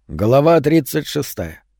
Глава 36.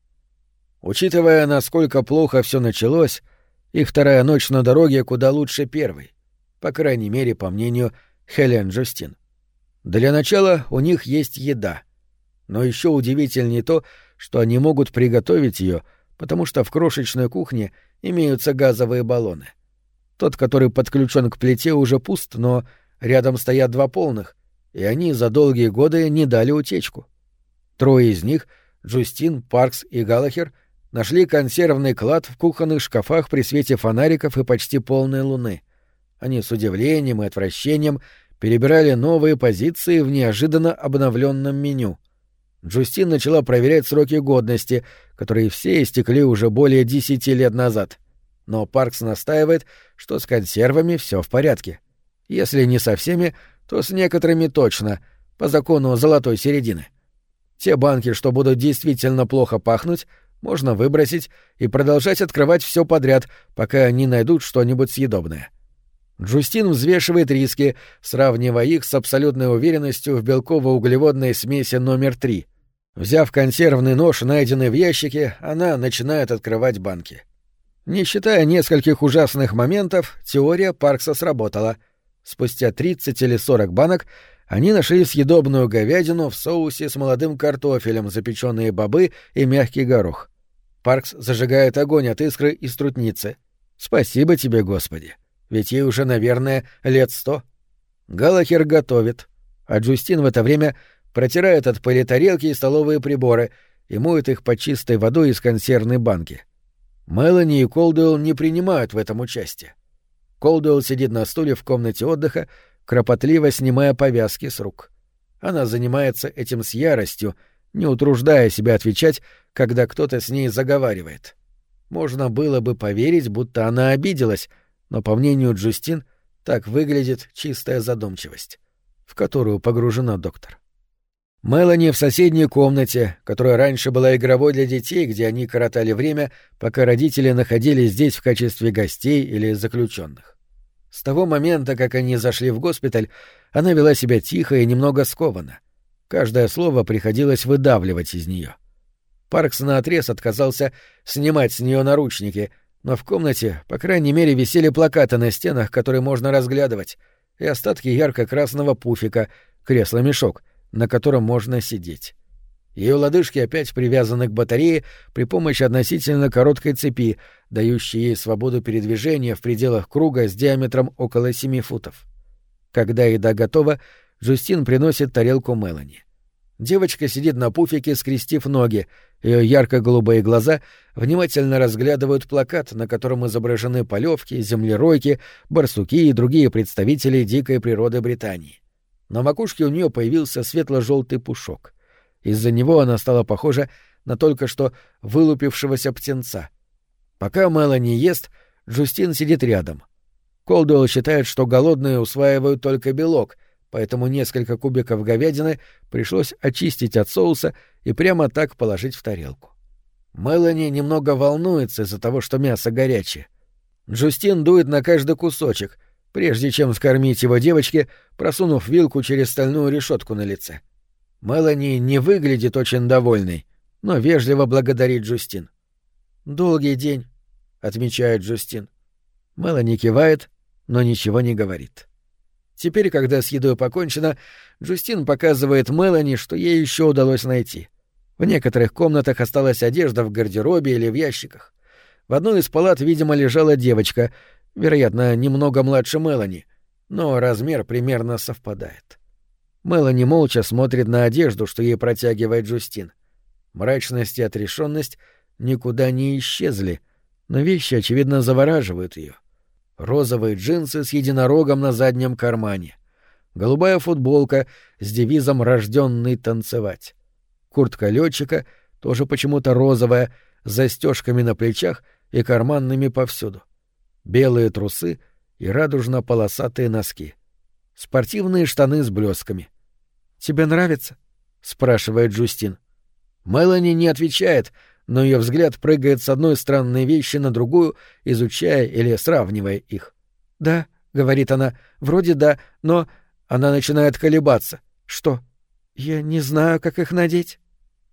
Учитывая, насколько плохо все началось, их вторая ночь на дороге куда лучше первой, по крайней мере, по мнению Хелен Джустин. Для начала у них есть еда. Но еще удивительнее то, что они могут приготовить ее, потому что в крошечной кухне имеются газовые баллоны. Тот, который подключен к плите, уже пуст, но рядом стоят два полных, и они за долгие годы не дали утечку. Трое из них, Джустин, Паркс и Галлахер, нашли консервный клад в кухонных шкафах при свете фонариков и почти полной луны. Они с удивлением и отвращением перебирали новые позиции в неожиданно обновленном меню. Джустин начала проверять сроки годности, которые все истекли уже более 10 лет назад. Но Паркс настаивает, что с консервами все в порядке. Если не со всеми, то с некоторыми точно, по закону золотой середины. Те банки, что будут действительно плохо пахнуть, можно выбросить и продолжать открывать все подряд, пока они найдут что-нибудь съедобное. Джустин взвешивает риски, сравнивая их с абсолютной уверенностью в белково-углеводной смеси номер 3. Взяв консервный нож, найденный в ящике, она начинает открывать банки. Не считая нескольких ужасных моментов, теория Паркса сработала. Спустя 30 или 40 банок они нашли съедобную говядину в соусе с молодым картофелем, запеченные бобы и мягкий горох. Паркс зажигает огонь от искры из трутницы. «Спасибо тебе, Господи! Ведь ей уже, наверное, лет 100». Галлахер готовит, а Джустин в это время протирает от пыли тарелки и столовые приборы и моет их под чистой водой из консервной банки. Мелани и Колдуэлл не принимают в этом участие. Колдуэлл сидит на стуле в комнате отдыха, кропотливо снимая повязки с рук. Она занимается этим с яростью, не утруждая себя отвечать, когда кто-то с ней заговаривает. Можно было бы поверить, будто она обиделась, но, по мнению Джустин, так выглядит чистая задумчивость, в которую погружена доктор. Мелани в соседней комнате, которая раньше была игровой для детей, где они коротали время, пока родители находились здесь в качестве гостей или заключенных. С того момента, как они зашли в госпиталь, она вела себя тихо и немного скованно. Каждое слово приходилось выдавливать из нее. Паркс наотрез отказался снимать с нее наручники, но в комнате, по крайней мере, висели плакаты на стенах, которые можно разглядывать, и остатки ярко-красного пуфика, кресло-мешок, на котором можно сидеть. Ее лодыжки опять привязаны к батарее при помощи относительно короткой цепи, дающей ей свободу передвижения в пределах круга с диаметром около 7 футов. Когда еда готова, Джустин приносит тарелку Мелани. Девочка сидит на пуфике, скрестив ноги, ее ярко-голубые глаза внимательно разглядывают плакат, на котором изображены полевки, землеройки, барсуки и другие представители дикой природы Британии. На макушке у нее появился светло-желтый пушок. Из-за него она стала похожа на только что вылупившегося птенца. Пока Мелани ест, Джустин сидит рядом. Колдуэлл считает, что голодные усваивают только белок, поэтому несколько кубиков говядины пришлось очистить от соуса и прямо так положить в тарелку. Мелани немного волнуется из-за того, что мясо горячее. Джустин дует на каждый кусочек, прежде чем скормить его девочке, просунув вилку через стальную решетку на лице. Мелани не выглядит очень довольной, но вежливо благодарит Джустин. «Долгий день», — отмечает Джустин. Мелани кивает, но ничего не говорит. Теперь, когда с едой покончено, Джустин показывает Мелани, что ей еще удалось найти. В некоторых комнатах осталась одежда в гардеробе или в ящиках. В одной из палат, видимо, лежала девочка, вероятно, немного младше Мелани, но размер примерно совпадает. Мелани молча смотрит на одежду, что ей протягивает Джустин. Мрачность и отрешенность никуда не исчезли, но вещи, очевидно, завораживают ее. Розовые джинсы с единорогом на заднем кармане, голубая футболка с девизом «Рожденный танцевать», куртка летчика, тоже почему-то розовая, с застежками на плечах и карманными повсюду, белые трусы и радужно-полосатые носки, спортивные штаны с блесками. «Тебе нравится?» — спрашивает Джустин. Мелани не отвечает, но ее взгляд прыгает с одной странной вещи на другую, изучая или сравнивая их. «Да», — говорит она, — «вроде да, но...» Она начинает колебаться. «Что? Я не знаю, как их надеть».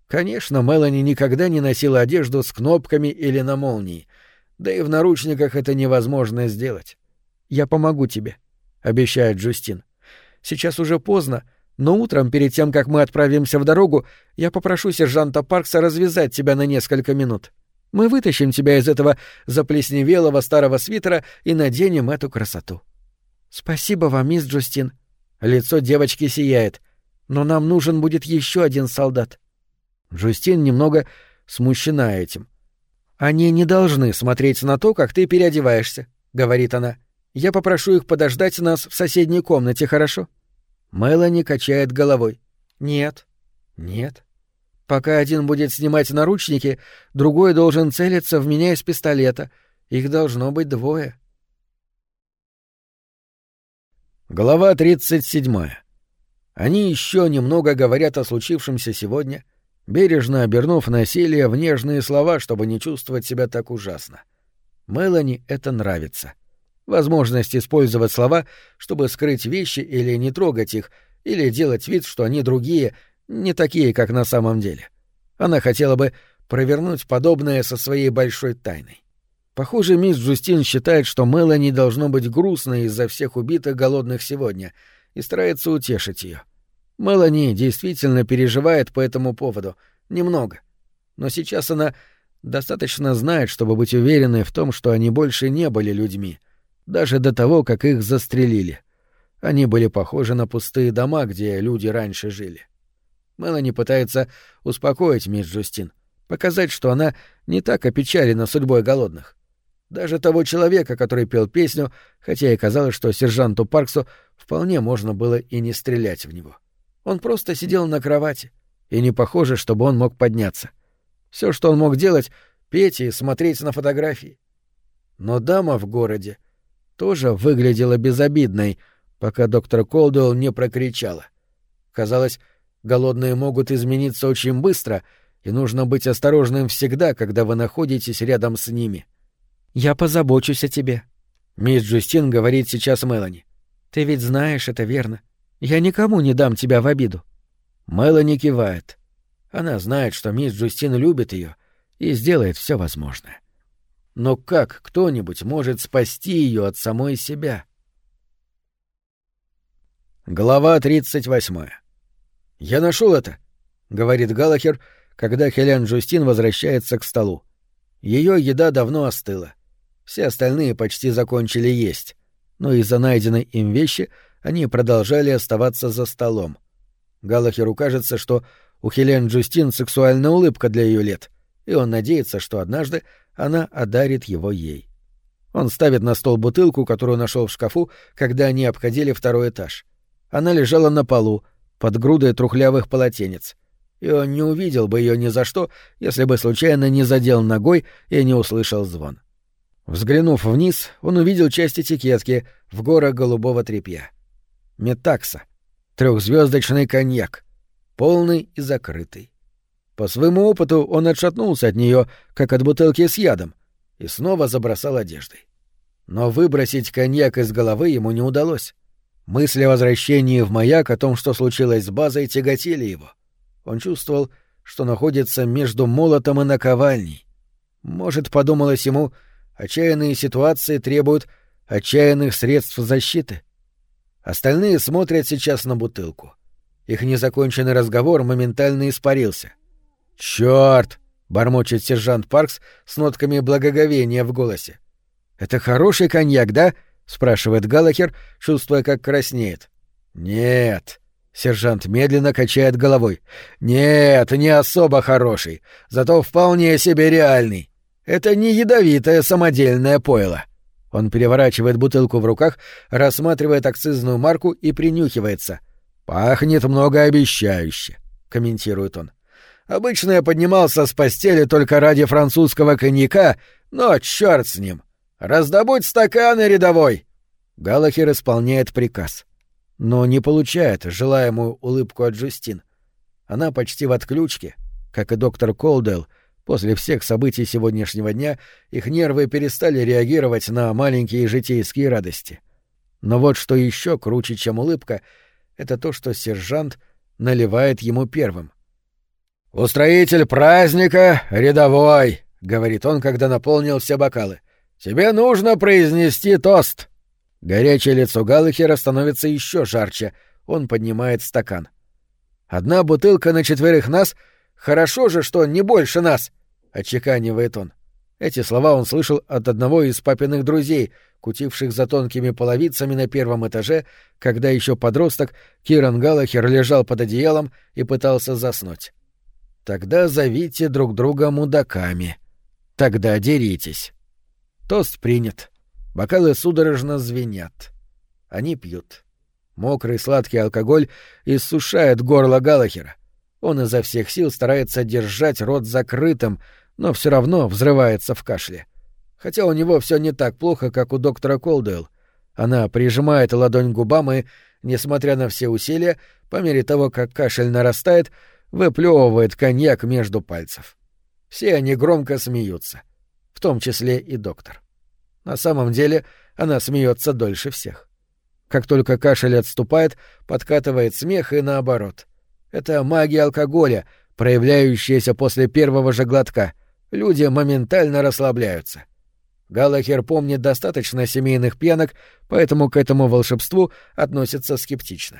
Конечно, Мелани никогда не носила одежду с кнопками или на молнии, да и в наручниках это невозможно сделать. «Я помогу тебе», — обещает Джустин. «Сейчас уже поздно, но утром, перед тем, как мы отправимся в дорогу, я попрошу сержанта Паркса развязать тебя на несколько минут. Мы вытащим тебя из этого заплесневелого старого свитера и наденем эту красоту». «Спасибо вам, мисс Джустин». Лицо девочки сияет. «Но нам нужен будет еще один солдат». Джустин немного смущена этим. «Они не должны смотреть на то, как ты переодеваешься», — говорит она. «Я попрошу их подождать нас в соседней комнате, хорошо?» Мелани качает головой. «Нет». «Нет». «Пока один будет снимать наручники, другой должен целиться в меня из пистолета. Их должно быть двое». Глава 37. Они еще немного говорят о случившемся сегодня, бережно обернув насилие в нежные слова, чтобы не чувствовать себя так ужасно. Мелани это нравится. Возможность использовать слова, чтобы скрыть вещи или не трогать их, или делать вид, что они другие, не такие, как на самом деле. Она хотела бы провернуть подобное со своей большой тайной. Похоже, мисс Джустин считает, что Мелани должно быть грустно из-за всех убитых голодных сегодня, и старается утешить ее. Мелани действительно переживает по этому поводу. Немного. Но сейчас она достаточно знает, чтобы быть уверенной в том, что они больше не были людьми, даже до того, как их застрелили. Они были похожи на пустые дома, где люди раньше жили. Мелани пытается успокоить мисс Джустин, показать, что она не так опечалена судьбой голодных. Даже того человека, который пел песню, хотя и казалось, что сержанту Парксу вполне можно было и не стрелять в него. Он просто сидел на кровати, и не похоже, чтобы он мог подняться. Все, что он мог делать — петь и смотреть на фотографии. Но дама в городе тоже выглядела безобидной, пока доктор Колдуэлл не прокричала. Казалось, голодные могут измениться очень быстро, и нужно быть осторожным всегда, когда вы находитесь рядом с ними. «Я позабочусь о тебе», — мисс Джустин говорит сейчас Мелани. «Ты ведь знаешь, это верно. Я никому не дам тебя в обиду». Мелани кивает. Она знает, что мисс Джустин любит ее и сделает все возможное. Но как кто-нибудь может спасти ее от самой себя? Глава 38. «Я нашел это», — говорит Галлахер, когда Хелен Джустин возвращается к столу. Ее еда давно остыла. Все остальные почти закончили есть, но из-за найденной им вещи они продолжали оставаться за столом. Галлахеру кажется, что у Хелен Джустин сексуальная улыбка для ее лет, и он надеется, что однажды она одарит его ей. Он ставит на стол бутылку, которую нашел в шкафу, когда они обходили второй этаж. Она лежала на полу, под грудой трухлявых полотенец, и он не увидел бы ее ни за что, если бы случайно не задел ногой и не услышал звон. Взглянув вниз, он увидел часть этикетки в горах голубого тряпья. Метакса. 3-звездочный коньяк. Полный и закрытый. По своему опыту он отшатнулся от нее, как от бутылки с ядом, и снова забросал одеждой. Но выбросить коньяк из головы ему не удалось. Мысли о возвращении в маяк, о том, что случилось с базой, тяготили его. Он чувствовал, что находится между молотом и наковальней. Может, подумалось ему, отчаянные ситуации требуют отчаянных средств защиты. Остальные смотрят сейчас на бутылку. Их незаконченный разговор моментально испарился. «Чёрт!» — бормочет сержант Паркс с нотками благоговения в голосе. «Это хороший коньяк, да?» — спрашивает Галлахер, чувствуя, как краснеет. «Нет». Сержант медленно качает головой. «Нет, не особо хороший, зато вполне себе реальный. Это не ядовитое самодельное пойло». Он переворачивает бутылку в руках, рассматривает акцизную марку и принюхивается. «Пахнет многообещающе», — комментирует он. «Обычно я поднимался с постели только ради французского коньяка, но чёрт с ним. Раздобудь стаканы, рядовой!» Галлахер исполняет приказ. Но не получает желаемую улыбку от Джустин. Она почти в отключке, как и доктор Колдуэлл. После всех событий сегодняшнего дня их нервы перестали реагировать на маленькие житейские радости. Но вот что еще круче, чем улыбка, это то, что сержант наливает ему первым. «Устроитель праздника рядовой», — говорит он, когда наполнил все бокалы. «Тебе нужно произнести тост». Горячее лицо Галлахера становится еще жарче. Он поднимает стакан. «Одна бутылка на 4 нас. Хорошо же, что не больше нас», — отчеканивает он. Эти слова он слышал от одного из папиных друзей, кутивших за тонкими половицами на первом этаже, когда еще подросток Киран Галлахер лежал под одеялом и пытался заснуть. «Тогда зовите друг друга мудаками. Тогда деритесь». Тост принят. Бокалы судорожно звенят. Они пьют. Мокрый сладкий алкоголь иссушает горло Галлахера. Он изо всех сил старается держать рот закрытым, но все равно взрывается в кашле. Хотя у него все не так плохо, как у доктора Колдуэлл. Она прижимает ладонь к губам и, несмотря на все усилия, по мере того, как кашель нарастает, выплевывает коньяк между пальцев. Все они громко смеются, в том числе и доктор. На самом деле она смеется дольше всех. Как только кашель отступает, подкатывает смех и наоборот. Это магия алкоголя, проявляющаяся после первого же глотка. Люди моментально расслабляются. Галлахер помнит достаточно семейных пьянок, поэтому к этому волшебству относится скептично.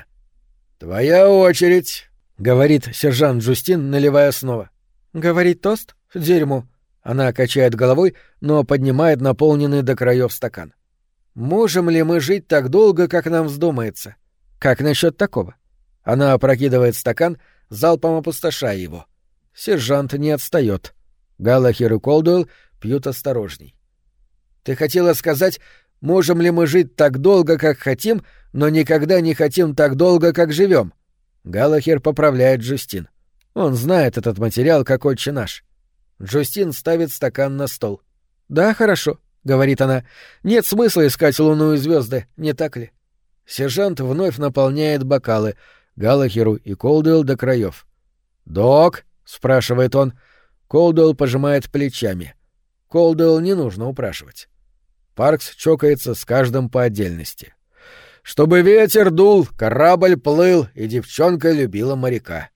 «Твоя очередь», — говорит сержант Джустин, наливая снова. «Говорит тост? Дерьмо». Она качает головой, но поднимает наполненный до краев стакан. «Можем ли мы жить так долго, как нам вздумается? Как насчет такого?» Она опрокидывает стакан, залпом опустошая его. Сержант не отстает. Галлахер и Колдуэлл пьют осторожней. «Ты хотела сказать, можем ли мы жить так долго, как хотим, но никогда не хотим так долго, как живем?» Галлахер поправляет Джустин. Он знает этот материал, как отче наш. Джустин ставит стакан на стол. «Да, хорошо», — говорит она. «Нет смысла искать луну и звезды, не так ли?» Сержант вновь наполняет бокалы Галлахеру и Колдуэлл до краев. «Док?» — спрашивает он. Колдуэлл пожимает плечами. Колдуэлл не нужно упрашивать. Паркс чокается с каждым по отдельности. «Чтобы ветер дул, корабль плыл, и девчонка любила моряка».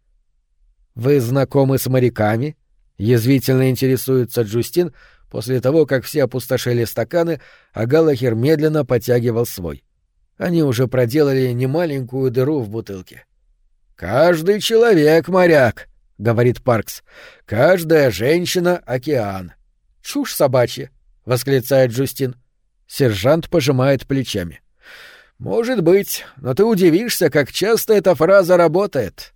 «Вы знакомы с моряками?» — язвительно интересуется Джустин после того, как все опустошили стаканы, а Галлахер медленно потягивал свой. Они уже проделали немаленькую дыру в бутылке. «Каждый человек моряк», — говорит Паркс. «Каждая женщина — океан». «Чушь собачья», — восклицает Джустин. Сержант пожимает плечами. «Может быть, но ты удивишься, как часто эта фраза работает».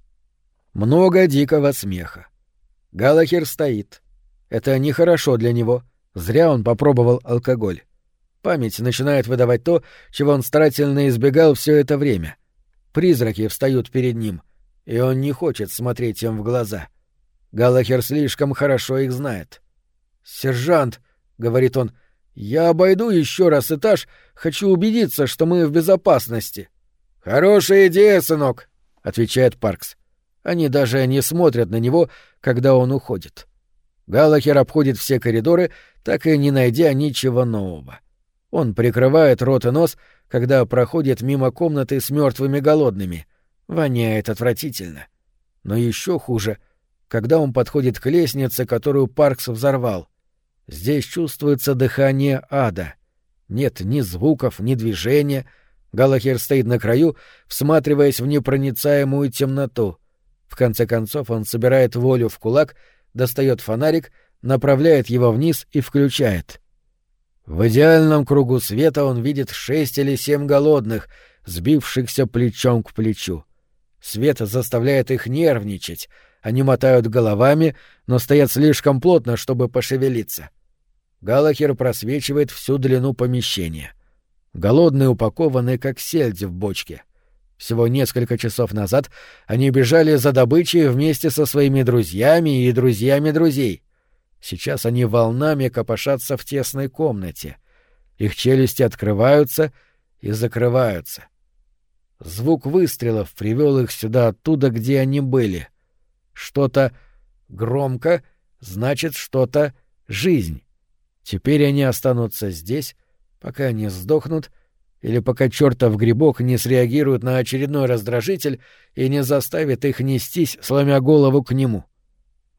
Много дикого смеха. Галлахер стоит. Это нехорошо для него. Зря он попробовал алкоголь. Память начинает выдавать то, чего он старательно избегал все это время. Призраки встают перед ним, и он не хочет смотреть им в глаза. Галлахер слишком хорошо их знает. «Сержант», — говорит он, — «я обойду еще раз этаж, хочу убедиться, что мы в безопасности». «Хорошая идея, сынок», — отвечает Паркс. Они даже не смотрят на него, когда он уходит. Галлахер обходит все коридоры, так и не найдя ничего нового. Он прикрывает рот и нос, когда проходит мимо комнаты с мертвыми голодными. Воняет отвратительно. Но еще хуже, когда он подходит к лестнице, которую Паркс взорвал. Здесь чувствуется дыхание ада. Нет ни звуков, ни движения. Галлахер стоит на краю, всматриваясь в непроницаемую темноту. В конце концов он собирает волю в кулак, достает фонарик, направляет его вниз и включает. В идеальном кругу света он видит 6 или 7 голодных, сбившихся плечом к плечу. Свет заставляет их нервничать. Они мотают головами, но стоят слишком плотно, чтобы пошевелиться. Галлахер просвечивает всю длину помещения. Голодные упакованы, как сельдь в бочке. Всего несколько часов назад они бежали за добычей вместе со своими друзьями и друзьями друзей. Сейчас они волнами копошатся в тесной комнате. Их челюсти открываются и закрываются. Звук выстрелов привел их сюда оттуда, где они были. Что-то громко, значит, что-то жизнь. Теперь они останутся здесь, пока не сдохнут, или пока чертов грибок не среагирует на очередной раздражитель и не заставит их нестись, сломя голову к нему.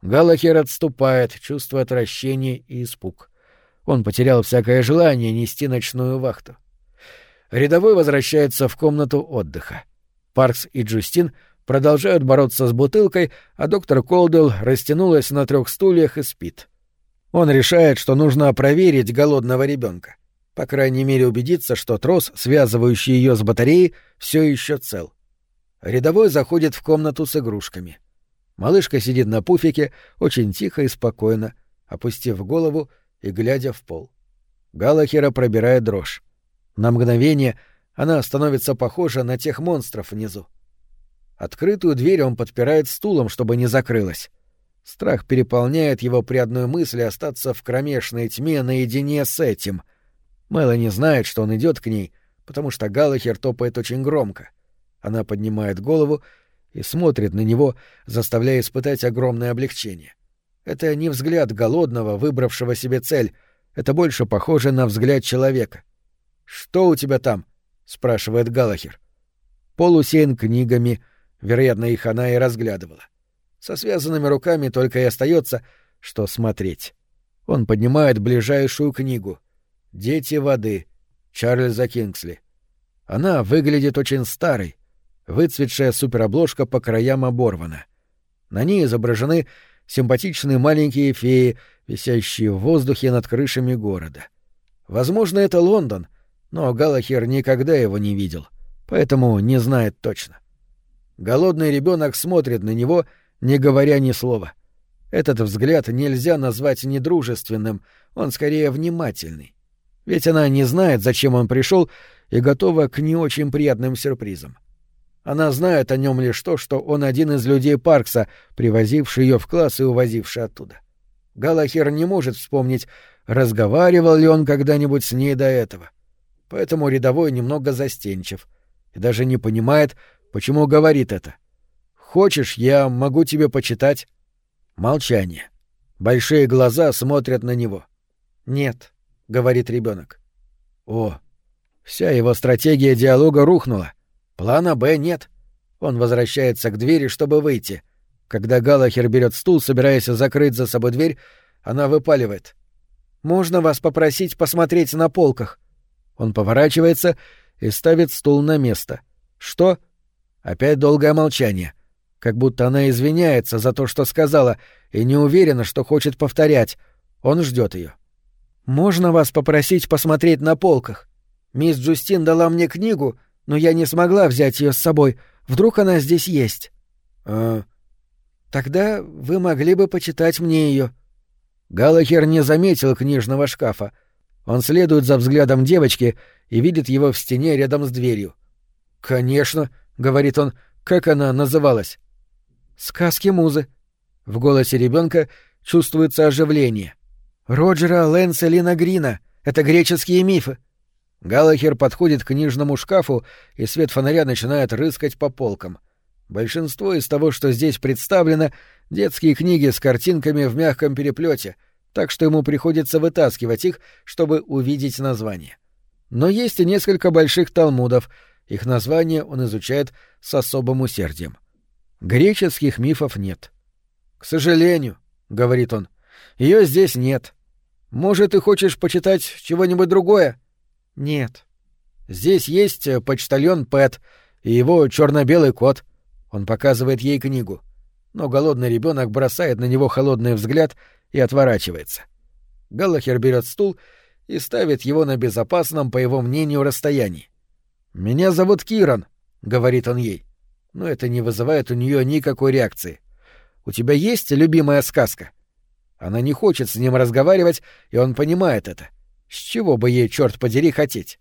Галлахер отступает, чувствуя отвращение и испуг. Он потерял всякое желание нести ночную вахту. Рядовой возвращается в комнату отдыха. Паркс и Джустин продолжают бороться с бутылкой, а доктор Колдуэлл растянулась на 3 стульях и спит. Он решает, что нужно проверить голодного ребенка. По крайней мере, убедиться, что трос, связывающий ее с батареей, все еще цел. Рядовой заходит в комнату с игрушками. Малышка сидит на пуфике, очень тихо и спокойно, опустив голову и глядя в пол. Галлахера пробирает дрожь. На мгновение она становится похожа на тех монстров внизу. Открытую дверь он подпирает стулом, чтобы не закрылась. Страх переполняет его при одной мысли остаться в кромешной тьме наедине с этим. Мелани знает, что он идет к ней, потому что Галлахер топает очень громко. Она поднимает голову и смотрит на него, заставляя испытать огромное облегчение. Это не взгляд голодного, выбравшего себе цель. Это больше похоже на взгляд человека. «Что у тебя там?» — спрашивает Галлахер. Пол усеян книгами, вероятно, их она и разглядывала. Со связанными руками только и остается, что смотреть. Он поднимает ближайшую книгу «Дети воды» Чарльза Кингсли. Она выглядит очень старой. Выцветшая суперобложка по краям оборвана. На ней изображены симпатичные маленькие феи, висящие в воздухе над крышами города. Возможно, это Лондон, но Галлахер никогда его не видел, поэтому не знает точно. Голодный ребенок смотрит на него, не говоря ни слова. Этот взгляд нельзя назвать недружественным, он скорее внимательный. Ведь она не знает, зачем он пришел, и готова к не очень приятным сюрпризам. Она знает о нем лишь то, что он один из людей Паркса, привозивший ее в класс и увозивший оттуда. Галлахер не может вспомнить, разговаривал ли он когда-нибудь с ней до этого. Поэтому рядовой немного застенчив и даже не понимает, почему говорит это. «Хочешь, я могу тебе почитать?» Молчание. Большие глаза смотрят на него. «Нет», — говорит ребенок. О, вся его стратегия диалога рухнула. Плана «Б» нет. Он возвращается к двери, чтобы выйти. Когда Галлахер берет стул, собираясь закрыть за собой дверь, она выпаливает. «Можно вас попросить посмотреть на полках?» Он поворачивается и ставит стул на место. «Что?» Опять долгое молчание. Как будто она извиняется за то, что сказала, и не уверена, что хочет повторять. Он ждет ее. «Можно вас попросить посмотреть на полках? Мисс Джустин дала мне книгу, но я не смогла взять ее с собой. Вдруг она здесь есть?» «Тогда вы могли бы почитать мне ее». Галлахер не заметил книжного шкафа. Он следует за взглядом девочки и видит его в стене рядом с дверью. «Конечно», — говорит он, — «как она называлась?» «Сказки Музы». В голосе ребенка чувствуется оживление. «Роджера Лэнселина Грина. Это греческие мифы». Галлахер подходит к книжному шкафу, и свет фонаря начинает рыскать по полкам. Большинство из того, что здесь представлено, — детские книги с картинками в мягком переплете, так что ему приходится вытаскивать их, чтобы увидеть название. Но есть и несколько больших талмудов, их названия он изучает с особым усердием. Греческих мифов нет. «К сожалению», — говорит он, — «ее здесь нет. Может, ты хочешь почитать чего-нибудь другое?» «Нет». «Здесь есть почтальон Пэт и его черно-белый кот». Он показывает ей книгу. Но голодный ребенок бросает на него холодный взгляд и отворачивается. Галлахер берет стул и ставит его на безопасном, по его мнению, расстоянии. «Меня зовут Киран», — говорит он ей. Но это не вызывает у нее никакой реакции. «У тебя есть любимая сказка?» Она не хочет с ним разговаривать, и он понимает это. С чего бы ей, черт подери, хотеть?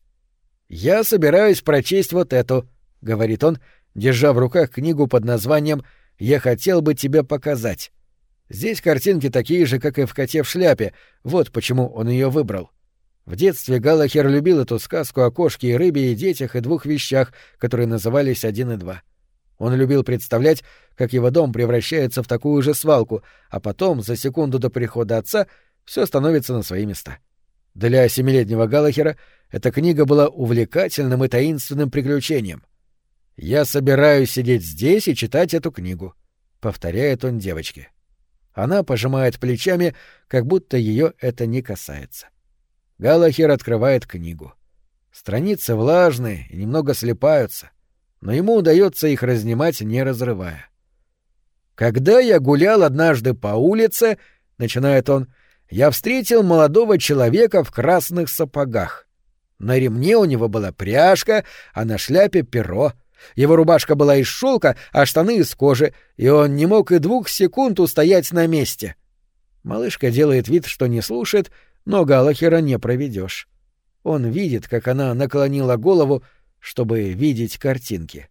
«Я собираюсь прочесть вот эту», — говорит он, держа в руках книгу под названием «Я хотел бы тебе показать». Здесь картинки такие же, как и в «Коте в шляпе», вот почему он ее выбрал. В детстве Галлахер любил эту сказку о кошке и рыбе и детях и 2 вещах, которые назывались 1 и 2. Он любил представлять, как его дом превращается в такую же свалку, а потом, за секунду до прихода отца, все становится на свои места. Для 7-летнего Галлахера эта книга была увлекательным и таинственным приключением. «Я собираюсь сидеть здесь и читать эту книгу», — повторяет он девочке. Она пожимает плечами, как будто ее это не касается. Галлахер открывает книгу. Страницы влажные и немного слипаются, но ему удается их разнимать, не разрывая. «Когда я гулял однажды по улице, — начинает он, — я встретил молодого человека в красных сапогах. На ремне у него была пряжка, а на шляпе перо. Его рубашка была из шелка, а штаны из кожи, и он не мог и 2 секунд устоять на месте». Малышка делает вид, что не слушает, но Галлахера не проведешь. Он видит, как она наклонила голову, чтобы видеть картинки.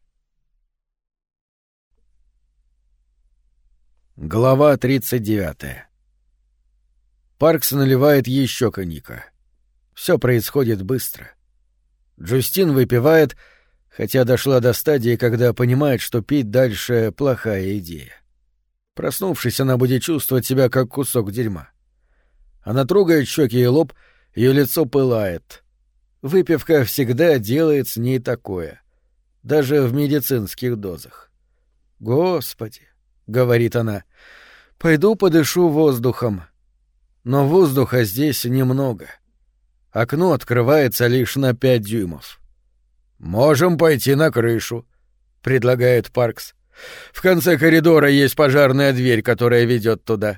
Глава 39. Паркс наливает еще коньяка. Все происходит быстро. Джустин выпивает, хотя дошла до стадии, когда понимает, что пить дальше — плохая идея. Проснувшись, она будет чувствовать себя как кусок дерьма. Она трогает щеки и лоб, ее лицо пылает. Выпивка всегда делает с ней такое, даже в медицинских дозах. «Господи!» — говорит она, — «пойду подышу воздухом». Но воздуха здесь немного. Окно открывается лишь на 5 дюймов. «Можем пойти на крышу», — предлагает Паркс. «В конце коридора есть пожарная дверь, которая ведет туда».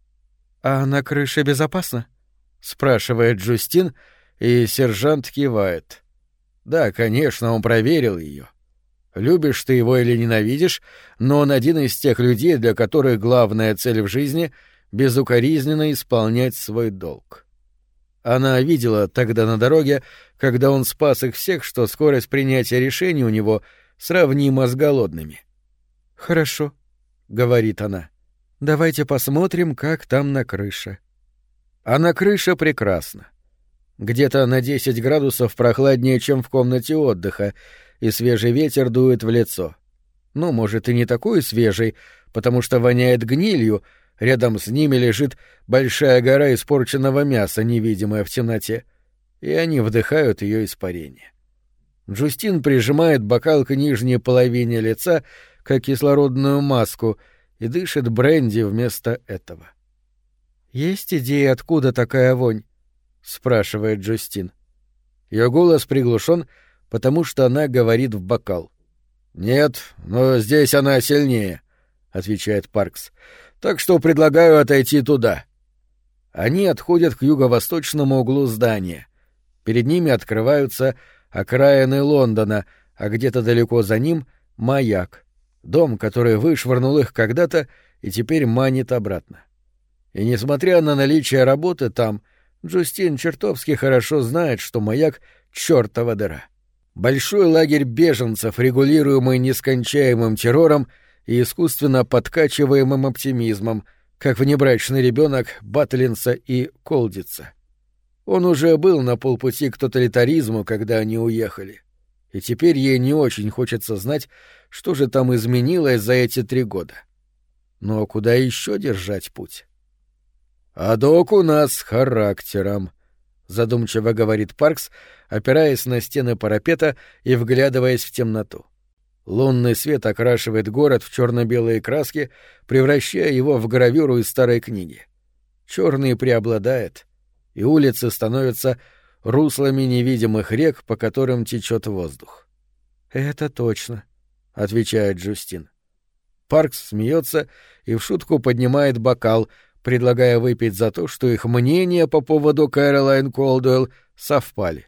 «А на крыше безопасно?» — спрашивает Джустин, и сержант кивает. «Да, конечно, он проверил ее. Любишь ты его или ненавидишь, но он один из тех людей, для которых главная цель в жизни — безукоризненно исполнять свой долг». Она видела тогда на дороге, когда он спас их всех, что скорость принятия решений у него сравнима с голодными. «Хорошо», — говорит она, — «давайте посмотрим, как там на крыше». А на крыше прекрасно. Где-то на 10 градусов прохладнее, чем в комнате отдыха, и свежий ветер дует в лицо. Ну, может, и не такой свежий, потому что воняет гнилью, рядом с ними лежит большая гора испорченного мяса, невидимая в темноте, и они вдыхают ее испарение. Джустин прижимает бокал к нижней половине лица, как кислородную маску, и дышит бренди вместо этого. «Есть идеи, откуда такая вонь?» — спрашивает Джустин. Ее голос приглушен, потому что она говорит в бокал. «Нет, но здесь она сильнее», — отвечает Паркс. «Так что предлагаю отойти туда». Они отходят к юго-восточному углу здания. Перед ними открываются окраины Лондона, а где-то далеко за ним — маяк. Дом, который вышвырнул их когда-то и теперь манит обратно. И несмотря на наличие работы там, Джустин чертовски хорошо знает, что маяк — чёртова дыра. Большой лагерь беженцев, регулируемый нескончаемым террором и искусственно подкачиваемым оптимизмом, как внебрачный ребенок Батлинса и Колдица. Он уже был на полпути к тоталитаризму, когда они уехали. И теперь ей не очень хочется знать, что же там изменилось за эти 3 года. Но куда еще держать путь? «А док у нас с характером», — задумчиво говорит Паркс, опираясь на стены парапета и вглядываясь в темноту. Лунный свет окрашивает город в черно-белые краски, превращая его в гравюру из старой книги. Черный преобладает, и улицы становятся руслами невидимых рек, по которым течет воздух. «Это точно», — отвечает Джустин. Паркс смеется и в шутку поднимает бокал, предлагая выпить за то, что их мнения по поводу Кэролайн Колдуэлл совпали.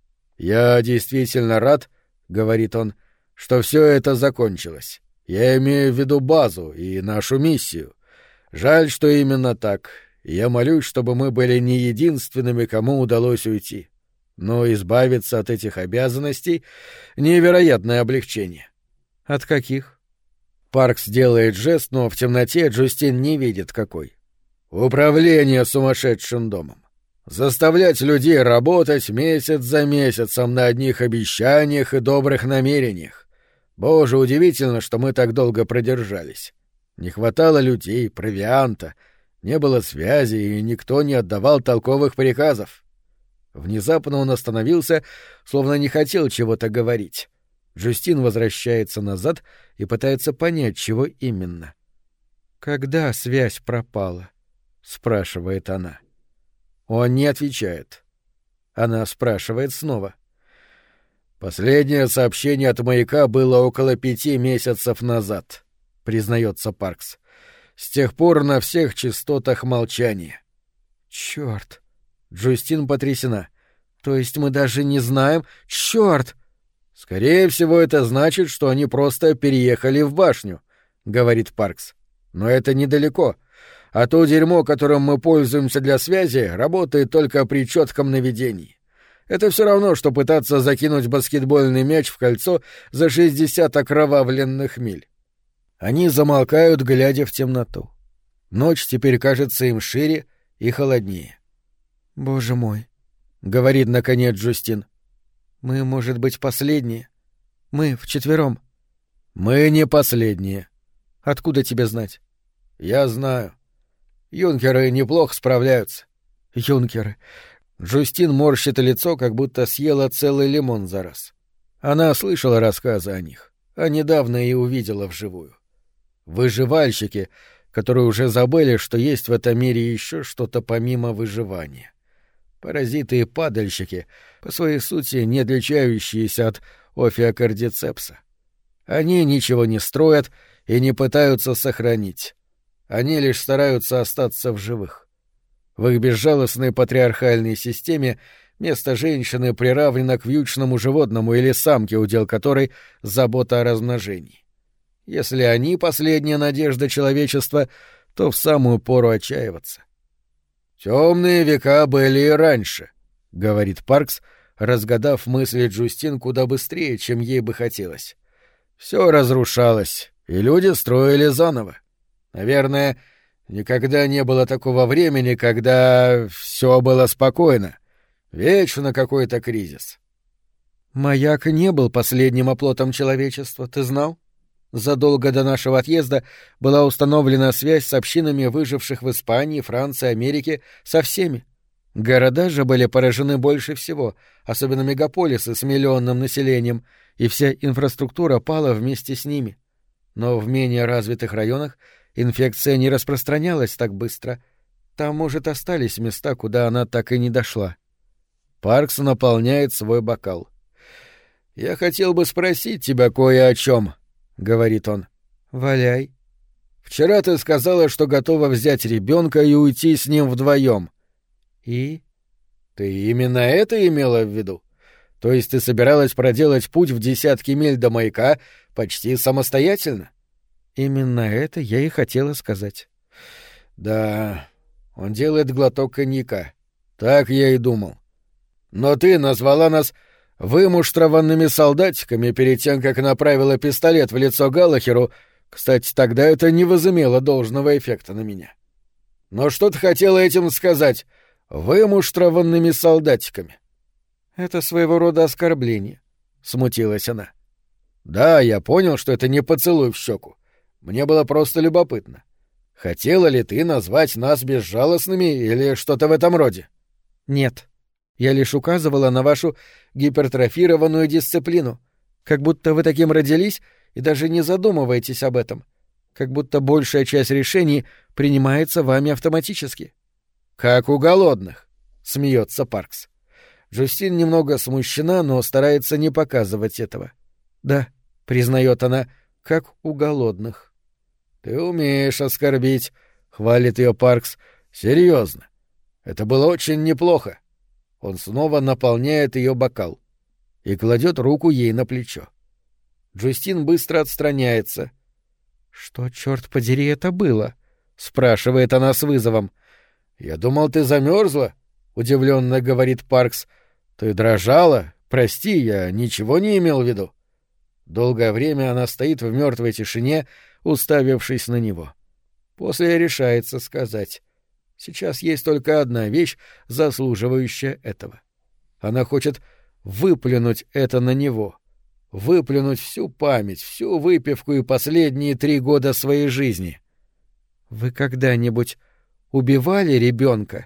«Я действительно рад, — говорит он, — что все это закончилось. Я имею в виду базу и нашу миссию. Жаль, что именно так. Я молюсь, чтобы мы были не единственными, кому удалось уйти. Но избавиться от этих обязанностей — невероятное облегчение». «От каких?» Паркс делает жест, но в темноте Джустин не видит какой. «Управление сумасшедшим домом. Заставлять людей работать месяц за месяцем на одних обещаниях и добрых намерениях. Боже, удивительно, что мы так долго продержались. Не хватало людей, провианта, не было связи, и никто не отдавал толковых приказов». Внезапно он остановился, словно не хотел чего-то говорить. Джустин возвращается назад и пытается понять, чего именно. «Когда связь пропала?» — спрашивает она. Он не отвечает. Она спрашивает снова. «Последнее сообщение от маяка было около 5 месяцев назад», — признается Паркс. «С тех пор на всех частотах молчание». «Чёрт!» Джустин потрясена. «То есть мы даже не знаем... Чёрт!» «Скорее всего, это значит, что они просто переехали в башню», — говорит Паркс. «Но это недалеко. А то дерьмо, которым мы пользуемся для связи, работает только при чётком наведении. Это всё равно, что пытаться закинуть баскетбольный мяч в кольцо за 60 окровавленных миль». Они замолкают, глядя в темноту. Ночь теперь кажется им шире и холоднее. «Боже мой», — говорит наконец Джустин. «Мы, может быть, последние. Мы вчетвером». «Мы не последние». «Откуда тебе знать?» «Я знаю. Юнкеры неплохо справляются». «Юнкеры». Джустин морщит лицо, как будто съела целый лимон за раз. Она слышала рассказы о них, а недавно и увидела вживую. Выживальщики, которые уже забыли, что есть в этом мире еще что-то помимо выживания. Паразиты и падальщики, по своей сути не отличающиеся от офиокардицепса. Они ничего не строят и не пытаются сохранить. Они лишь стараются остаться в живых. В их безжалостной патриархальной системе место женщины приравнено к вьючному животному или самке, удел которой — забота о размножении. Если они — последняя надежда человечества, то в самую пору отчаиваться. «Темные века были и раньше», — говорит Паркс, разгадав мысли Джустин куда быстрее, чем ей бы хотелось. «Все разрушалось, и люди строили заново. Наверное, никогда не было такого времени, когда все было спокойно. Вечно какой-то кризис». «Маяк не был последним оплотом человечества, ты знал? Задолго до нашего отъезда была установлена связь с общинами выживших в Испании, Франции, Америке, со всеми. Города же были поражены больше всего, особенно мегаполисы с миллионным населением, и вся инфраструктура пала вместе с ними. Но в менее развитых районах инфекция не распространялась так быстро. Там, может, остались места, куда она так и не дошла». Паркс наполняет свой бокал. «Я хотел бы спросить тебя кое о чем», — говорит он. «Валяй». «Вчера ты сказала, что готова взять ребенка и уйти с ним вдвоем. И? Ты именно это имела в виду? То есть ты собиралась проделать путь в десятки миль до маяка почти самостоятельно?» «Именно это я и хотела сказать». «Да...» — он делает глоток коньяка. «Так я и думал. Но ты назвала нас вымуштрованными солдатиками перед тем, как направила пистолет в лицо Галлахеру. Кстати, тогда это не возымело должного эффекта на меня. Но что ты хотела этим сказать? Вымуштрованными солдатиками?» «Это своего рода оскорбление», — смутилась она. «Да, я понял, что это не поцелуй в щеку. Мне было просто любопытно. Хотела ли ты назвать нас безжалостными или что-то в этом роде?» «Нет. Я лишь указывала на вашу гипертрофированную дисциплину. Как будто вы таким родились и даже не задумываетесь об этом. Как будто большая часть решений принимается вами автоматически». «Как у голодных», — смеется Паркс. Джустин немного смущена, но старается не показывать этого. «Да», — признает она, — «как у голодных». «Ты умеешь оскорбить», — хвалит ее Паркс. «Серьезно. Это было очень неплохо». Он снова наполняет ее бокал и кладет руку ей на плечо. Джустин быстро отстраняется. «Что, черт подери, это было?» — спрашивает она с вызовом. «Я думал, ты замерзла», — удивленно говорит Паркс. «Ты дрожала? Прости, я ничего не имел в виду». Долгое время она стоит в мертвой тишине, уставившись на него. После решается сказать: «Сейчас есть только одна вещь, заслуживающая этого». Она хочет выплюнуть это на него, выплюнуть всю память, всю выпивку и последние 3 года своей жизни. «Вы когда-нибудь убивали ребенка?»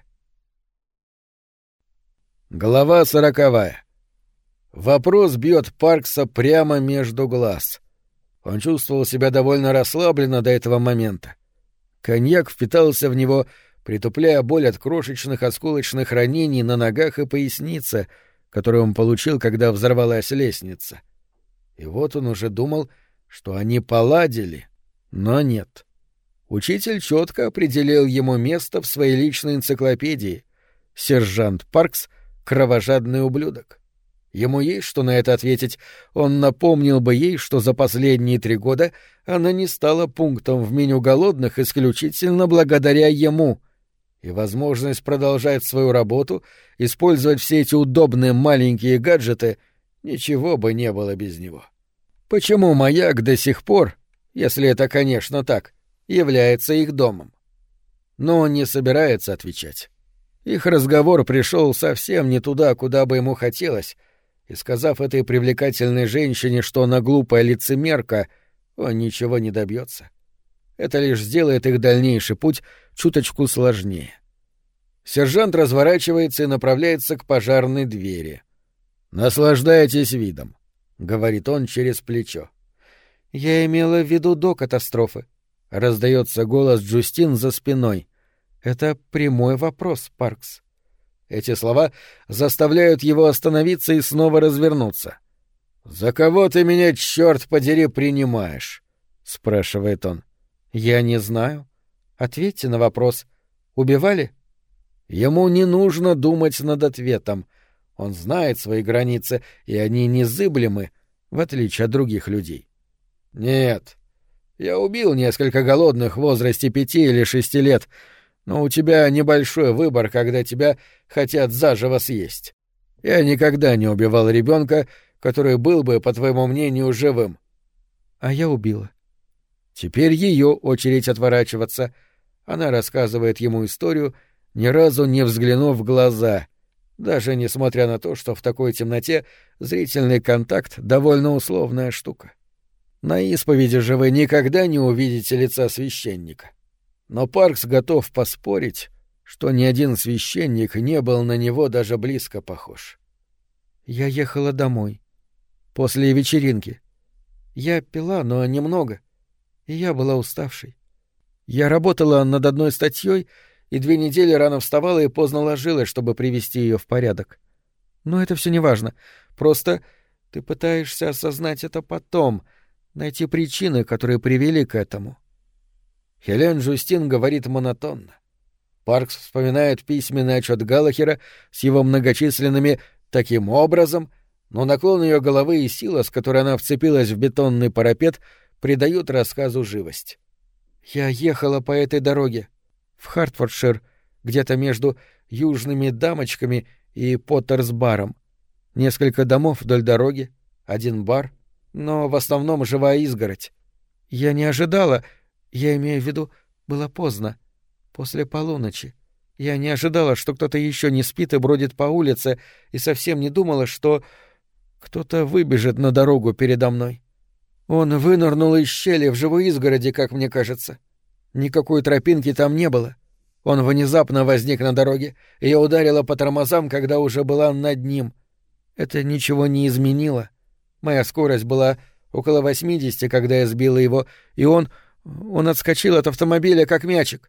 Глава 40. Вопрос бьет Паркса прямо между глаз. Он чувствовал себя довольно расслабленно до этого момента. Коньяк впитался в него, притупляя боль от крошечных осколочных ранений на ногах и пояснице, которую он получил, когда взорвалась лестница. И вот он уже думал, что они поладили, но нет. Учитель четко определил ему место в своей личной энциклопедии. Сержант Паркс — кровожадный ублюдок. Ему есть что на это ответить. Он напомнил бы ей, что за последние 3 года она не стала пунктом в меню голодных исключительно благодаря ему. И возможность продолжать свою работу, использовать все эти удобные маленькие гаджеты, ничего бы не было без него. Почему маяк до сих пор, если это, конечно, так, является их домом? Но он не собирается отвечать. Их разговор пришел совсем не туда, куда бы ему хотелось, и, сказав этой привлекательной женщине, что она глупая лицемерка, он ничего не добьется. Это лишь сделает их дальнейший путь чуточку сложнее. Сержант разворачивается и направляется к пожарной двери. «Наслаждайтесь видом», — говорит он через плечо. «Я имела в виду до катастрофы», — раздается голос Джустин за спиной. «Это прямой вопрос, Паркс». Эти слова заставляют его остановиться и снова развернуться. «За кого ты меня, черт подери, принимаешь?» — спрашивает он. «Я не знаю. Ответьте на вопрос. Убивали?» Ему не нужно думать над ответом. Он знает свои границы, и они незыблемы, в отличие от других людей. «Нет. Я убил несколько голодных в возрасте 5 или 6 лет, но у тебя небольшой выбор, когда тебя хотят заживо съесть. Я никогда не убивал ребенка, который был бы, по твоему мнению, живым». «А я убила». Теперь ее очередь отворачиваться. Она рассказывает ему историю, ни разу не взглянув в глаза, даже несмотря на то, что в такой темноте зрительный контакт — довольно условная штука. На исповеди же вы никогда не увидите лица священника. Но Паркс готов поспорить, что ни один священник не был на него даже близко похож. «Я ехала домой. После вечеринки. Я пила, но немного, и я была уставшей. Я работала над одной статьей и 2 недели рано вставала и поздно ложилась, чтобы привести ее в порядок. Но это все не важно. Просто ты пытаешься осознать это потом, найти причины, которые привели к этому». Хелен Джустин говорит монотонно. Паркс вспоминает письменный отчет Галлахера с его многочисленными «таким образом», но наклон ее головы и сила, с которой она вцепилась в бетонный парапет, придают рассказу живость. «Я ехала по этой дороге в Хартфордшир, где-то между Южными Дамочками и Поттерс-баром. Несколько домов вдоль дороги, 1 бар, но в основном живая изгородь. Я не ожидала, я имею в виду, было поздно, после полуночи. Я не ожидала, что кто-то еще не спит и бродит по улице, и совсем не думала, что кто-то выбежит на дорогу передо мной. Он вынырнул из щели в живой изгороди, как мне кажется. Никакой тропинки там не было. Он внезапно возник на дороге, и я ударила по тормозам, когда уже была над ним. Это ничего не изменило. Моя скорость была около 80, когда я сбила его, и он отскочил от автомобиля, как мячик.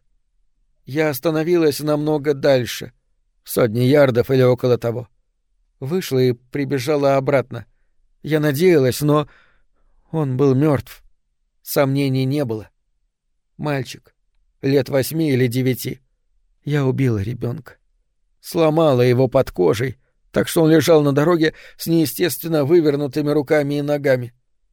Я остановилась намного дальше, в 100 ярдов или около того. Вышла и прибежала обратно. Я надеялась, но он был мертв. Сомнений не было. Мальчик, лет 8 или 9. Я убила ребенка. Сломала его под кожей, так что он лежал на дороге с неестественно вывернутыми руками и ногами.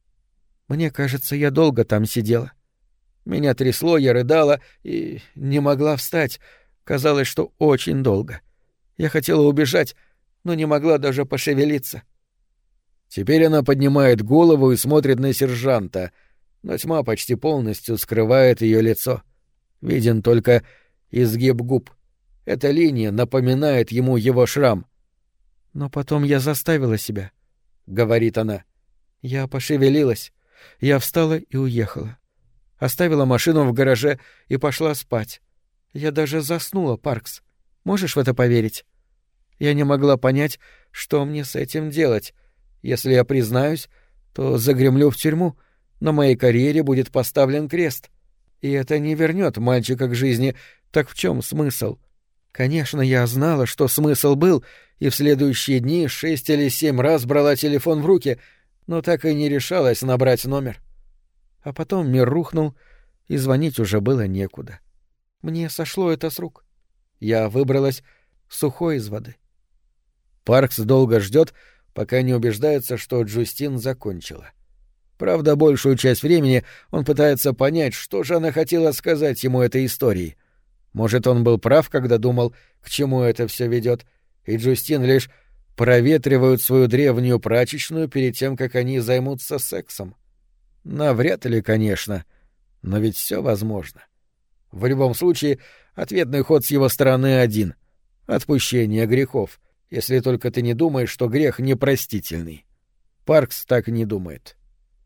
Мне кажется, я долго там сидела. Меня трясло, я рыдала и не могла встать. Казалось, что очень долго. Я хотела убежать, но не могла даже пошевелиться. Теперь она поднимает голову и смотрит на сержанта, но тьма почти полностью скрывает ее лицо. Виден только изгиб губ. Эта линия напоминает ему его шрам. «Но потом я заставила себя», — говорит она. «Я пошевелилась. Я встала и уехала. Оставила машину в гараже и пошла спать. Я даже заснула, Паркс. Можешь в это поверить? Я не могла понять, что мне с этим делать. Если я признаюсь, то загремлю в тюрьму, на моей карьере будет поставлен крест. И это не вернет мальчика к жизни. Так в чем смысл? Конечно, я знала, что смысл был, и в следующие дни 6 или 7 раз брала телефон в руки, но так и не решалась набрать номер. А потом мир рухнул, и звонить уже было некуда. Мне сошло это с рук. Я выбралась сухой из воды. Паркс долго ждет, пока не убеждается, что Джустин закончила. Правда, большую часть времени он пытается понять, что же она хотела сказать ему этой историей. Может, он был прав, когда думал, к чему это все ведет, и Джустин лишь проветривают свою древнюю прачечную перед тем, как они займутся сексом. Навряд ли, конечно, но ведь все возможно. В любом случае, ответный ход с его стороны один — отпущение грехов, если только ты не думаешь, что грех непростительный. Паркс так не думает.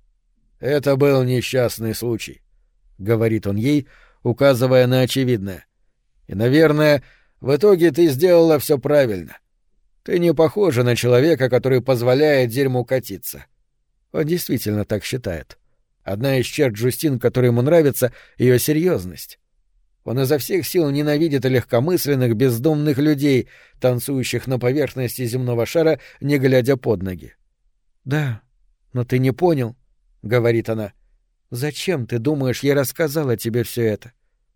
«Это был несчастный случай», — говорит он ей, указывая на очевидное. «И, наверное, в итоге ты сделала все правильно. Ты не похожа на человека, который позволяет дерьму катиться». Он действительно так считает. Одна из черт Джустин, которая ему нравится, — ее серьезность. Он изо всех сил ненавидит легкомысленных, бездомных людей, танцующих на поверхности земного шара, не глядя под ноги. «Да, но ты не понял», — говорит она. «Зачем, ты думаешь, я рассказала тебе все это?»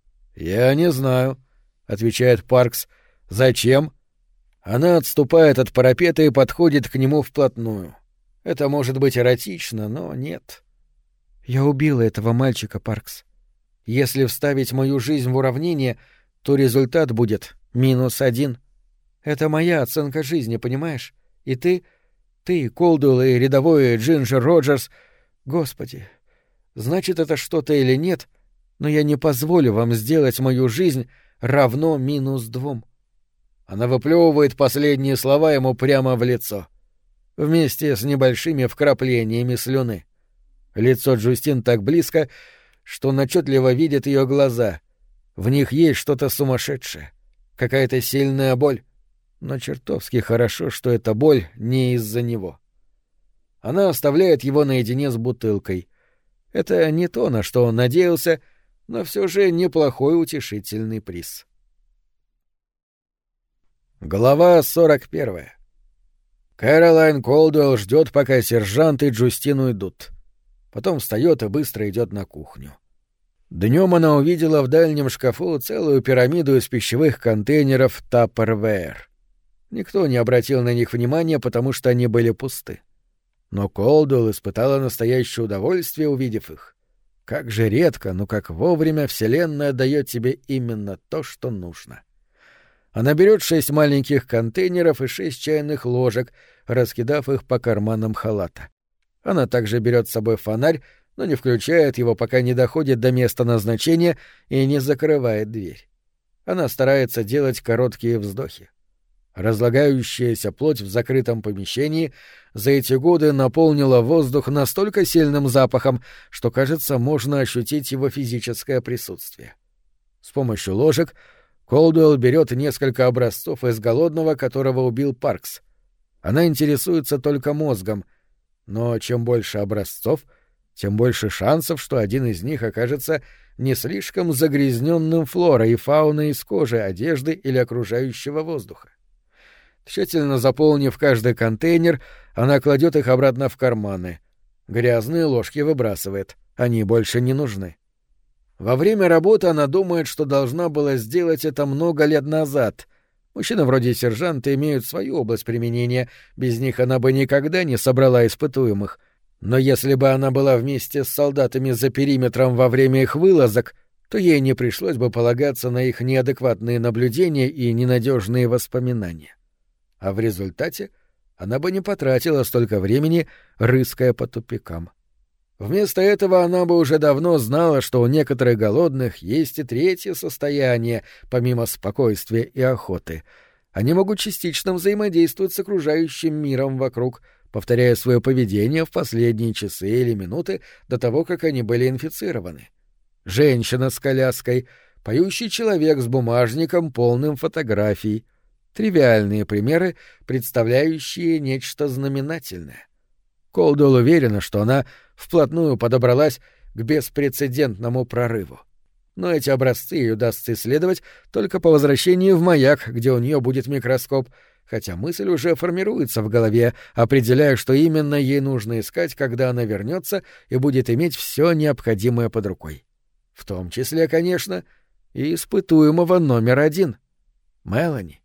«Я не знаю», — отвечает Паркс. «Зачем?» Она отступает от парапета и подходит к нему вплотную. Это может быть эротично, но нет. «Я убила этого мальчика, Паркс. Если вставить мою жизнь в уравнение, то результат будет -1. Это моя оценка жизни, понимаешь? И ты, Колдуэлл и рядовой Джинджер Роджерс... Господи, значит это что-то или нет, но я не позволю вам сделать мою жизнь равно -2». Она выплевывает последние слова ему прямо в лицо, вместе с небольшими вкраплениями слюны. Лицо Джустин так близко, что он отчетливо видит ее глаза. В них есть что-то сумасшедшее, какая-то сильная боль, но чертовски хорошо, что эта боль не из-за него. Она оставляет его наедине с бутылкой. Это не то, на что он надеялся, но все же неплохой утешительный приз. Глава 41. Кэролайн Колдуэлл ждет, пока сержант и Джустин уйдут. Потом встает и быстро идет на кухню. Днем она увидела в дальнем шкафу целую пирамиду из пищевых контейнеров Tupperware. Никто не обратил на них внимания, потому что они были пусты. Но Колдуэлл испытала настоящее удовольствие, увидев их. Как же редко, но как вовремя Вселенная дает тебе именно то, что нужно. Она берет 6 маленьких контейнеров и 6 чайных ложек, раскидав их по карманам халата. Она также берет с собой фонарь, но не включает его, пока не доходит до места назначения и не закрывает дверь. Она старается делать короткие вздохи. Разлагающаяся плоть в закрытом помещении за эти годы наполнила воздух настолько сильным запахом, что, кажется, можно ощутить его физическое присутствие. С помощью ложек Колдуэлл берет несколько образцов из голодного, которого убил Паркс. Она интересуется только мозгом, но чем больше образцов, тем больше шансов, что один из них окажется не слишком загрязненным флорой и фауной из кожи, одежды или окружающего воздуха. Тщательно заполнив каждый контейнер, она кладет их обратно в карманы. Грязные ложки выбрасывает, они больше не нужны. Во время работы она думает, что должна была сделать это много лет назад. Мужчины вроде сержанта имеют свою область применения, без них она бы никогда не собрала испытуемых. Но если бы она была вместе с солдатами за периметром во время их вылазок, то ей не пришлось бы полагаться на их неадекватные наблюдения и ненадежные воспоминания. А в результате она бы не потратила столько времени, рыская по тупикам. Вместо этого она бы уже давно знала, что у некоторых голодных есть и третье состояние, помимо спокойствия и охоты. Они могут частично взаимодействовать с окружающим миром вокруг, повторяя свое поведение в последние часы или минуты до того, как они были инфицированы. Женщина с коляской, поющий человек с бумажником, полным фотографий. Тривиальные примеры, представляющие нечто знаменательное. Колдуэлл уверена, что она вплотную подобралась к беспрецедентному прорыву. но эти образцы ей удастся исследовать только по возвращении в маяк, где у нее будет микроскоп, хотя мысль уже формируется в голове, определяя, что именно ей нужно искать, когда она вернется и будет иметь все необходимое под рукой. В том числе, конечно, и испытуемого номер 1 — Мелани.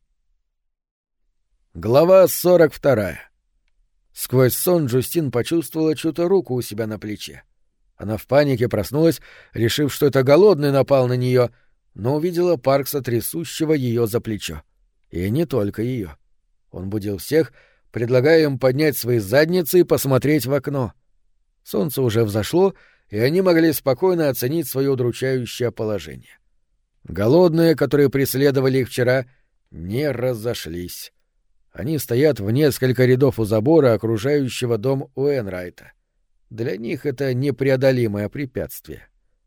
Глава 42. Сквозь сон Джустин почувствовала чью-то руку у себя на плече. Она в панике проснулась, решив, что это голодный напал на нее, но увидела Паркса, трясущего ее за плечо. И не только ее. Он будил всех, предлагая им поднять свои задницы и посмотреть в окно. Солнце уже взошло, и они могли спокойно оценить свое удручающее положение. Голодные, которые преследовали их вчера, не разошлись. Они стоят в несколько рядов у забора, окружающего дом Уэнрайта. Для них это непреодолимое препятствие.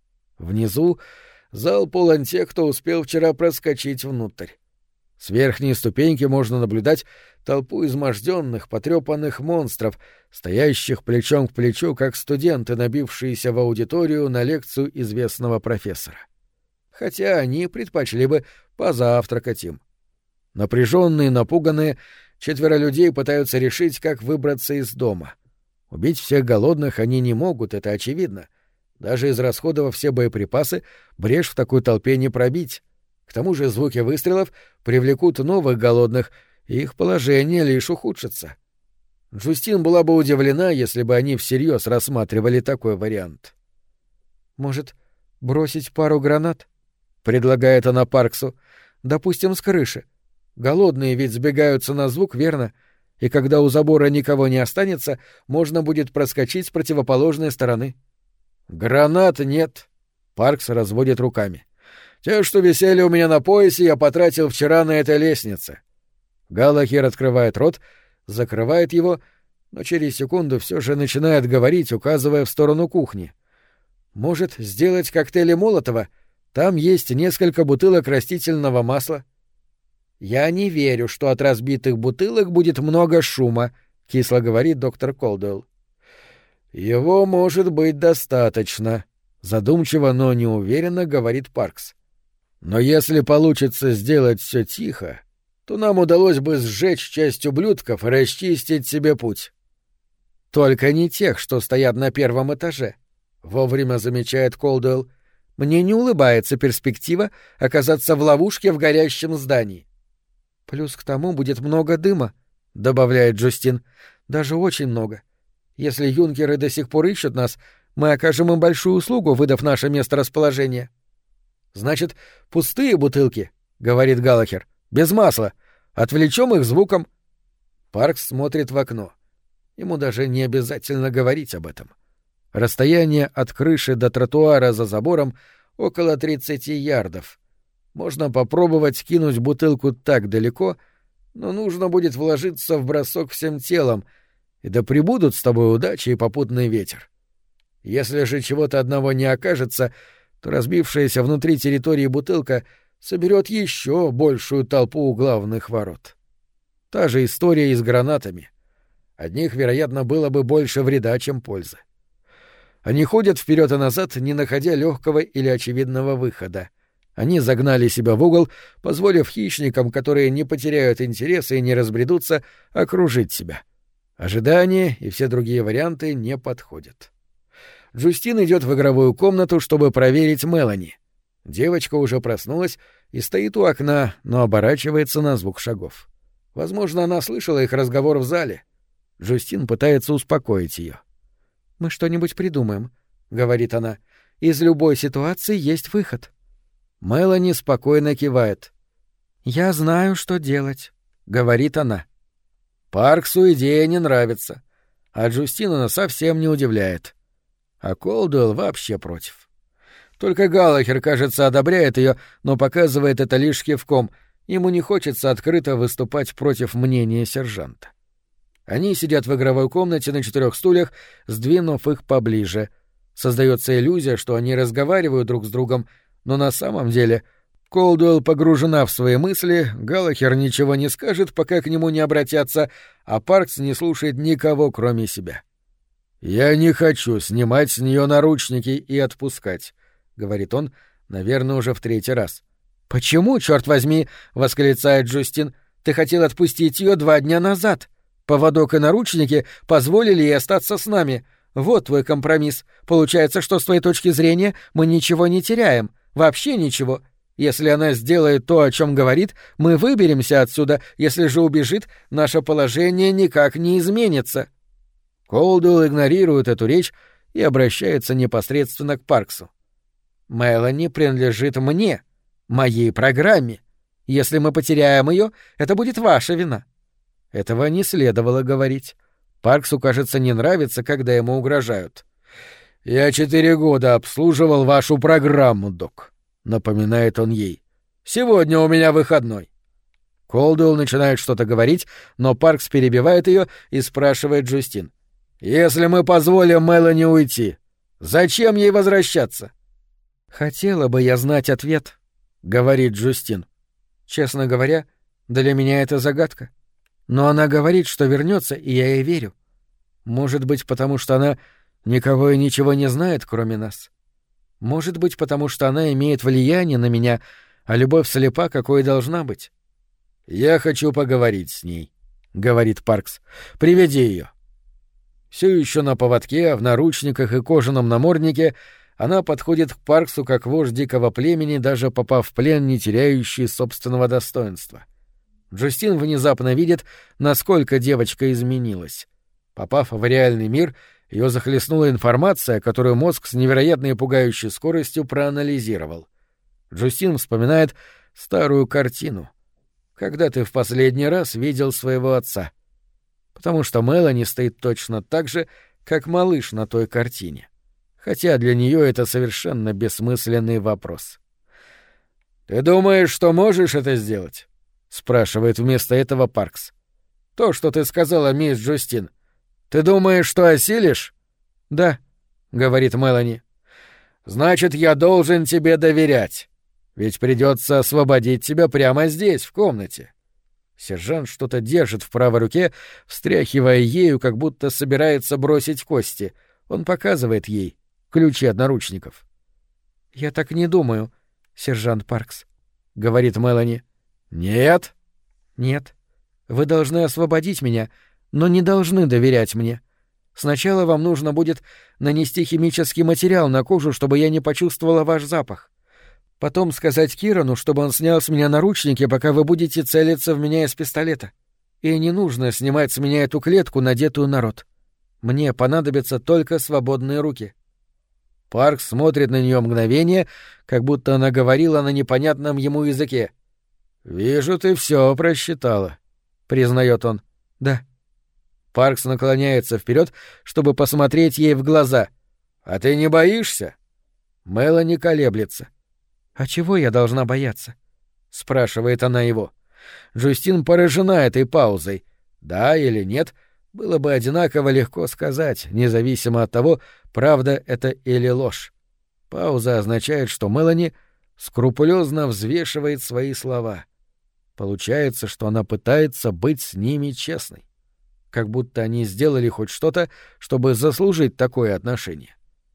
Внизу зал полон тех, кто успел вчера проскочить внутрь. С верхней ступеньки можно наблюдать толпу изможденных, потрепанных монстров, стоящих плечом к плечу, как студенты, набившиеся в аудиторию на лекцию известного профессора. Хотя они предпочли бы позавтракать им. Напряженные, напуганные, 4 людей пытаются решить, как выбраться из дома. Убить всех голодных они не могут, это очевидно. Даже израсходовав все боеприпасы, брешь в такой толпе не пробить. К тому же звуки выстрелов привлекут новых голодных, и их положение лишь ухудшится. Джустин была бы удивлена, если бы они всерьез рассматривали такой вариант. «Может, бросить пару гранат?» — предлагает она Парксу. «Допустим, с крыши. Голодные ведь сбегаются на звук, верно? И когда у забора никого не останется, можно будет проскочить с противоположной стороны». «Гранат нет», — Паркс разводит руками. «Те, что висели у меня на поясе, я потратил вчера на этой лестнице». Галлахер открывает рот, закрывает его, но через секунду все же начинает говорить, указывая в сторону кухни. «Может, сделать коктейли Молотова? Там есть несколько бутылок растительного масла». «Я не верю, что от разбитых бутылок будет много шума», — кисло говорит доктор Колдуэлл. «Его может быть достаточно», — задумчиво, но неуверенно говорит Паркс. «Но если получится сделать все тихо, то нам удалось бы сжечь часть ублюдков и расчистить себе путь». «Только не тех, что стоят на первом этаже», — вовремя замечает Колдуэлл. «Мне не улыбается перспектива оказаться в ловушке в горящем здании». «Плюс к тому будет много дыма», — добавляет Джустин. «Даже очень много. Если юнкеры до сих пор ищут нас, мы окажем им большую услугу, выдав наше месторасположение». «Значит, пустые бутылки», — говорит Галлахер, — «без масла. Отвлечем их звуком». Паркс смотрит в окно. Ему даже не обязательно говорить об этом. Расстояние от крыши до тротуара за забором около 30 ярдов. Можно попробовать кинуть бутылку так далеко, но нужно будет вложиться в бросок всем телом, и да пребудут с тобой удача и попутный ветер. Если же чего-то одного не окажется, то разбившаяся внутри территории бутылка соберет еще большую толпу у главных ворот. Та же история и с гранатами. От них, вероятно, было бы больше вреда, чем пользы. Они ходят вперед и назад, не находя легкого или очевидного выхода. Они загнали себя в угол, позволив хищникам, которые не потеряют интереса и не разбредутся, окружить себя. Ожидание и все другие варианты не подходят. Джустин идет в игровую комнату, чтобы проверить Мелани. Девочка уже проснулась и стоит у окна, но оборачивается на звук шагов. Возможно, она слышала их разговор в зале. Джустин пытается успокоить ее. «Мы что-нибудь придумаем», — говорит она. «Из любой ситуации есть выход». Мелани спокойно кивает. «Я знаю, что делать», — говорит она. Парксу идея не нравится, а Джустин она совсем не удивляет. А Колдуэлл вообще против. Только Галлахер, кажется, одобряет ее, но показывает это лишь кивком. Ему не хочется открыто выступать против мнения сержанта. Они сидят в игровой комнате на 4 стульях, сдвинув их поближе. Создается иллюзия, что они разговаривают друг с другом, но на самом деле Колдуэлл погружена в свои мысли, Галлахер ничего не скажет, пока к нему не обратятся, а Паркс не слушает никого, кроме себя. «Я не хочу снимать с нее наручники и отпускать», — говорит он, Наверное, уже в 3-й раз. «Почему, черт возьми?» — восклицает Джустин. «Ты хотел отпустить ее 2 дня назад. Поводок и наручники позволили ей остаться с нами. Вот твой компромисс. Получается, что с твоей точки зрения мы ничего не теряем. Вообще ничего. Если она сделает то, о чем говорит, мы выберемся отсюда. Если же убежит, наше положение никак не изменится». Колдуэлл игнорирует эту речь и обращается непосредственно к Парксу. «Мелани принадлежит мне, моей программе. Если мы потеряем ее, это будет ваша вина». Этого не следовало говорить. Парксу, кажется, не нравится, когда ему угрожают. «Я 4 года обслуживал вашу программу, док», — напоминает он ей. «Сегодня у меня выходной». Колдуэлл начинает что-то говорить, но Паркс перебивает ее и спрашивает Джустин. «Если мы позволим Мелани уйти, зачем ей возвращаться?» «Хотела бы я знать ответ», — говорит Джустин. «Честно говоря, для меня это загадка. Но она говорит, что вернется, и я ей верю. Может быть, потому что она никого и ничего не знает, кроме нас. Может быть, потому что она имеет влияние на меня, а любовь слепа, какой должна быть». «Я хочу поговорить с ней», — говорит Паркс. «Приведи ее». Все еще на поводке, в наручниках и кожаном наморднике, она подходит к Парксу как вождь дикого племени, даже попав в плен, не теряющий собственного достоинства. Джустин внезапно видит, насколько девочка изменилась. Попав в реальный мир, ее захлестнула информация, которую мозг с невероятной пугающей скоростью проанализировал. Джустин вспоминает старую картину. «Когда ты в последний раз видел своего отца?» Потому что Мелани стоит точно так же, как малыш на той картине. Хотя для нее это совершенно бессмысленный вопрос. «Ты думаешь, что можешь это сделать?» — спрашивает вместо этого Паркс. «То, что ты сказала, мисс Джустин. Ты думаешь, что осилишь?» «Да», — говорит Мелани. «Значит, я должен тебе доверять. Ведь придется освободить тебя прямо здесь, в комнате». Сержант что-то держит в правой руке, встряхивая ею, как будто собирается бросить кости. Он показывает ей ключи от наручников. «Я так не думаю, сержант Паркс», — говорит Мелани. «Нет?» «Нет. Вы должны освободить меня, но не должны доверять мне. Сначала вам нужно будет нанести химический материал на кожу, чтобы я не почувствовала ваш запах. Потом сказать Кирану, чтобы он снял с меня наручники, пока вы будете целиться в меня из пистолета. И не нужно снимать с меня эту клетку, надетую на рот. Мне понадобятся только свободные руки». Паркс смотрит на нее мгновение, как будто она говорила на непонятном ему языке. «Вижу, ты все просчитала», — признает он. «Да». Паркс наклоняется вперед, чтобы посмотреть ей в глаза. «А ты не боишься?» Мелани колеблется. «А чего я должна бояться?» — спрашивает она его. Джустин поражена этой паузой. Да или нет, было бы одинаково легко сказать, независимо от того, правда это или ложь. Пауза означает, что Мелани скрупулезно взвешивает свои слова. Получается, что она пытается быть с ними честной. Как будто они сделали хоть что-то, чтобы заслужить такое отношение.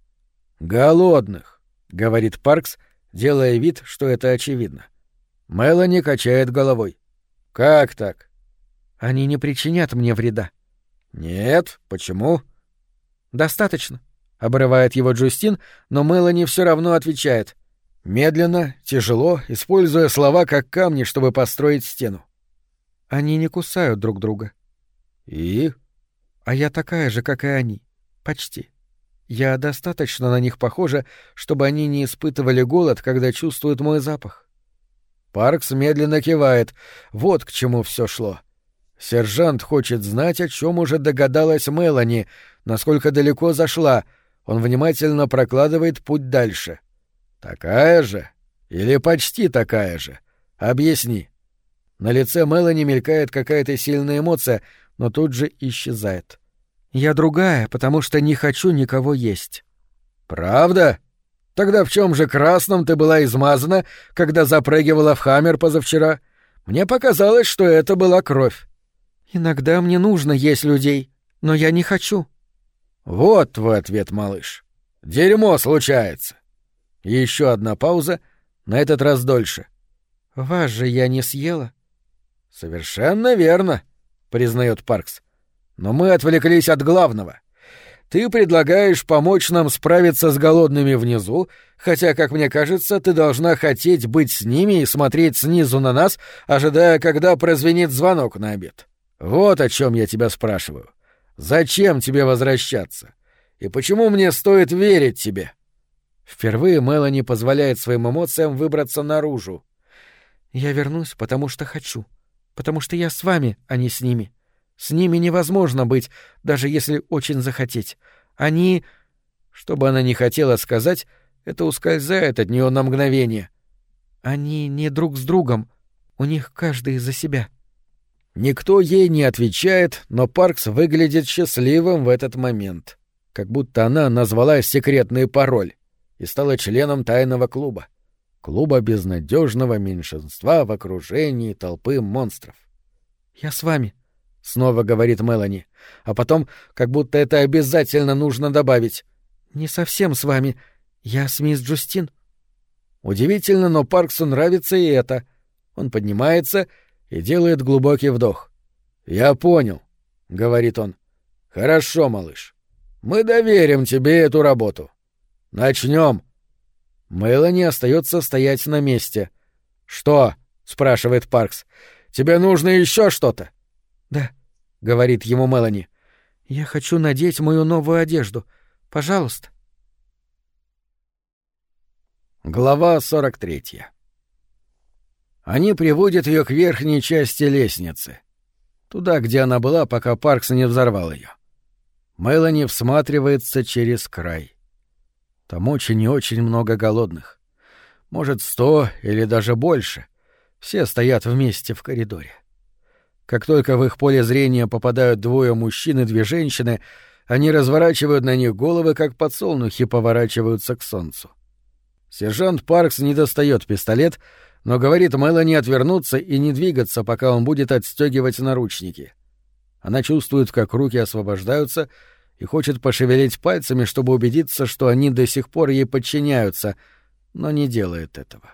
«Голодных», — говорит Паркс, делая вид, что это очевидно. Мелани качает головой. «Как так?» «Они не причинят мне вреда». «Нет, почему?» «Достаточно», — обрывает его Джустин, но Мелани все равно отвечает. Медленно, тяжело, используя слова как камни, чтобы построить стену. «Они не кусают друг друга». «И?» «А я такая же, как и они. Почти. Я достаточно на них похожа, чтобы они не испытывали голод, когда чувствуют мой запах». Паркс медленно кивает. Вот к чему все шло. Сержант хочет знать, о чем уже догадалась Мелани, насколько далеко зашла. Он внимательно прокладывает путь дальше. «Такая же? Или почти такая же? Объясни». На лице Мелани мелькает какая-то сильная эмоция, но тут же исчезает. «Я другая, потому что не хочу никого есть». «Правда? Тогда в чем же красном ты была измазана, когда запрыгивала в Хаммер позавчера? Мне показалось, что это была кровь». «Иногда мне нужно есть людей, но я не хочу». «Вот твой ответ, малыш. Дерьмо случается. Еще одна пауза, на этот раз дольше. «Вас же я не съела». «Совершенно верно», — признает Паркс. «Но мы отвлеклись от главного. Ты предлагаешь помочь нам справиться с голодными внизу, хотя, как мне кажется, ты должна хотеть быть с ними и смотреть снизу на нас, ожидая, когда прозвенит звонок на обед. Вот о чем я тебя спрашиваю. Зачем тебе возвращаться? И почему мне стоит верить тебе?» Впервые Мелани позволяет своим эмоциям выбраться наружу. «Я вернусь, потому что хочу. Потому что я с вами, а не с ними. С ними невозможно быть, даже если очень захотеть. Они...» Что бы она ни хотела сказать, это ускользает от нее на мгновение. «Они не друг с другом. У них каждый за себя». Никто ей не отвечает, но Паркс выглядит счастливым в этот момент. Как будто она назвала секретный пароль и стала членом тайного клуба. Клуба безнадежного меньшинства в окружении толпы монстров. «Я с вами», — снова говорит Мелани, а потом, как будто это обязательно нужно добавить. «Не совсем с вами. Я с мисс Джустин». Удивительно, но Парксу нравится и это. Он поднимается и делает глубокий вдох. «Я понял», — говорит он. «Хорошо, малыш. Мы доверим тебе эту работу. Начнем». Мелани остается стоять на месте. «Что?» — спрашивает Паркс. «Тебе нужно еще что-то?» «Да», — говорит ему Мелани. «Я хочу надеть мою новую одежду. Пожалуйста». Глава 43. Они приводят ее к верхней части лестницы. Туда, где она была, пока Паркс не взорвал ее. Мелани всматривается через край. Там очень и очень много голодных. Может, 100 или даже больше. Все стоят вместе в коридоре. Как только в их поле зрения попадают двое мужчин и две женщины, они разворачивают на них головы, как подсолнухи поворачиваются к солнцу. Сержант Паркс не достает пистолет, но говорит Мелани отвернуться и не двигаться, пока он будет отстегивать наручники. Она чувствует, как руки освобождаются, и хочет пошевелить пальцами, чтобы убедиться, что они до сих пор ей подчиняются, но не делает этого.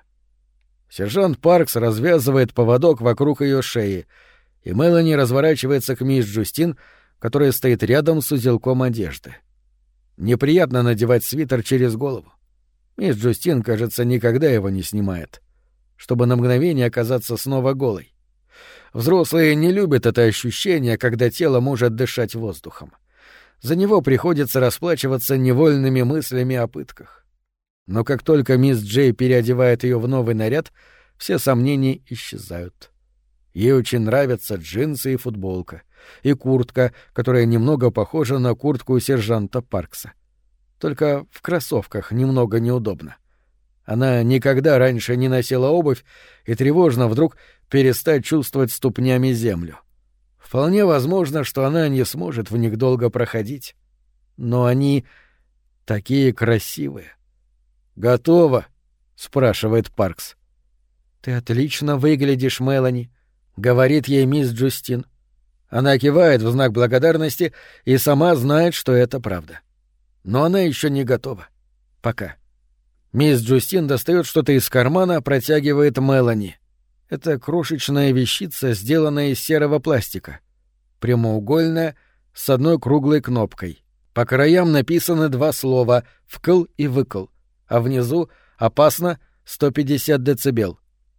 Сержант Паркс развязывает поводок вокруг ее шеи, и Мелани разворачивается к мисс Джустин, которая стоит рядом с узелком одежды. Неприятно надевать свитер через голову. Мисс Джустин, кажется, никогда его не снимает, чтобы на мгновение оказаться снова голой. Взрослые не любят это ощущение, когда тело может дышать воздухом. За него приходится расплачиваться невольными мыслями о пытках. Но как только мисс Джей переодевает ее в новый наряд, все сомнения исчезают. Ей очень нравятся джинсы и футболка, и куртка, которая немного похожа на куртку сержанта Паркса. Только в кроссовках немного неудобно. Она никогда раньше не носила обувь, и тревожно вдруг перестать чувствовать ступнями землю. Вполне возможно, что она не сможет в них долго проходить. Но они такие красивые. «Готово?» — спрашивает Паркс. «Ты отлично выглядишь, Мелани», — говорит ей мисс Джустин. Она кивает в знак благодарности и сама знает, что это правда. Но она еще не готова. Пока. Мисс Джустин достает что-то из кармана, протягивает Мелани. Это крошечная вещица, сделанная из серого пластика. Прямоугольная, с одной круглой кнопкой. По краям написаны два слова «вкл» и «выкл», а внизу «опасно» 150 децибел.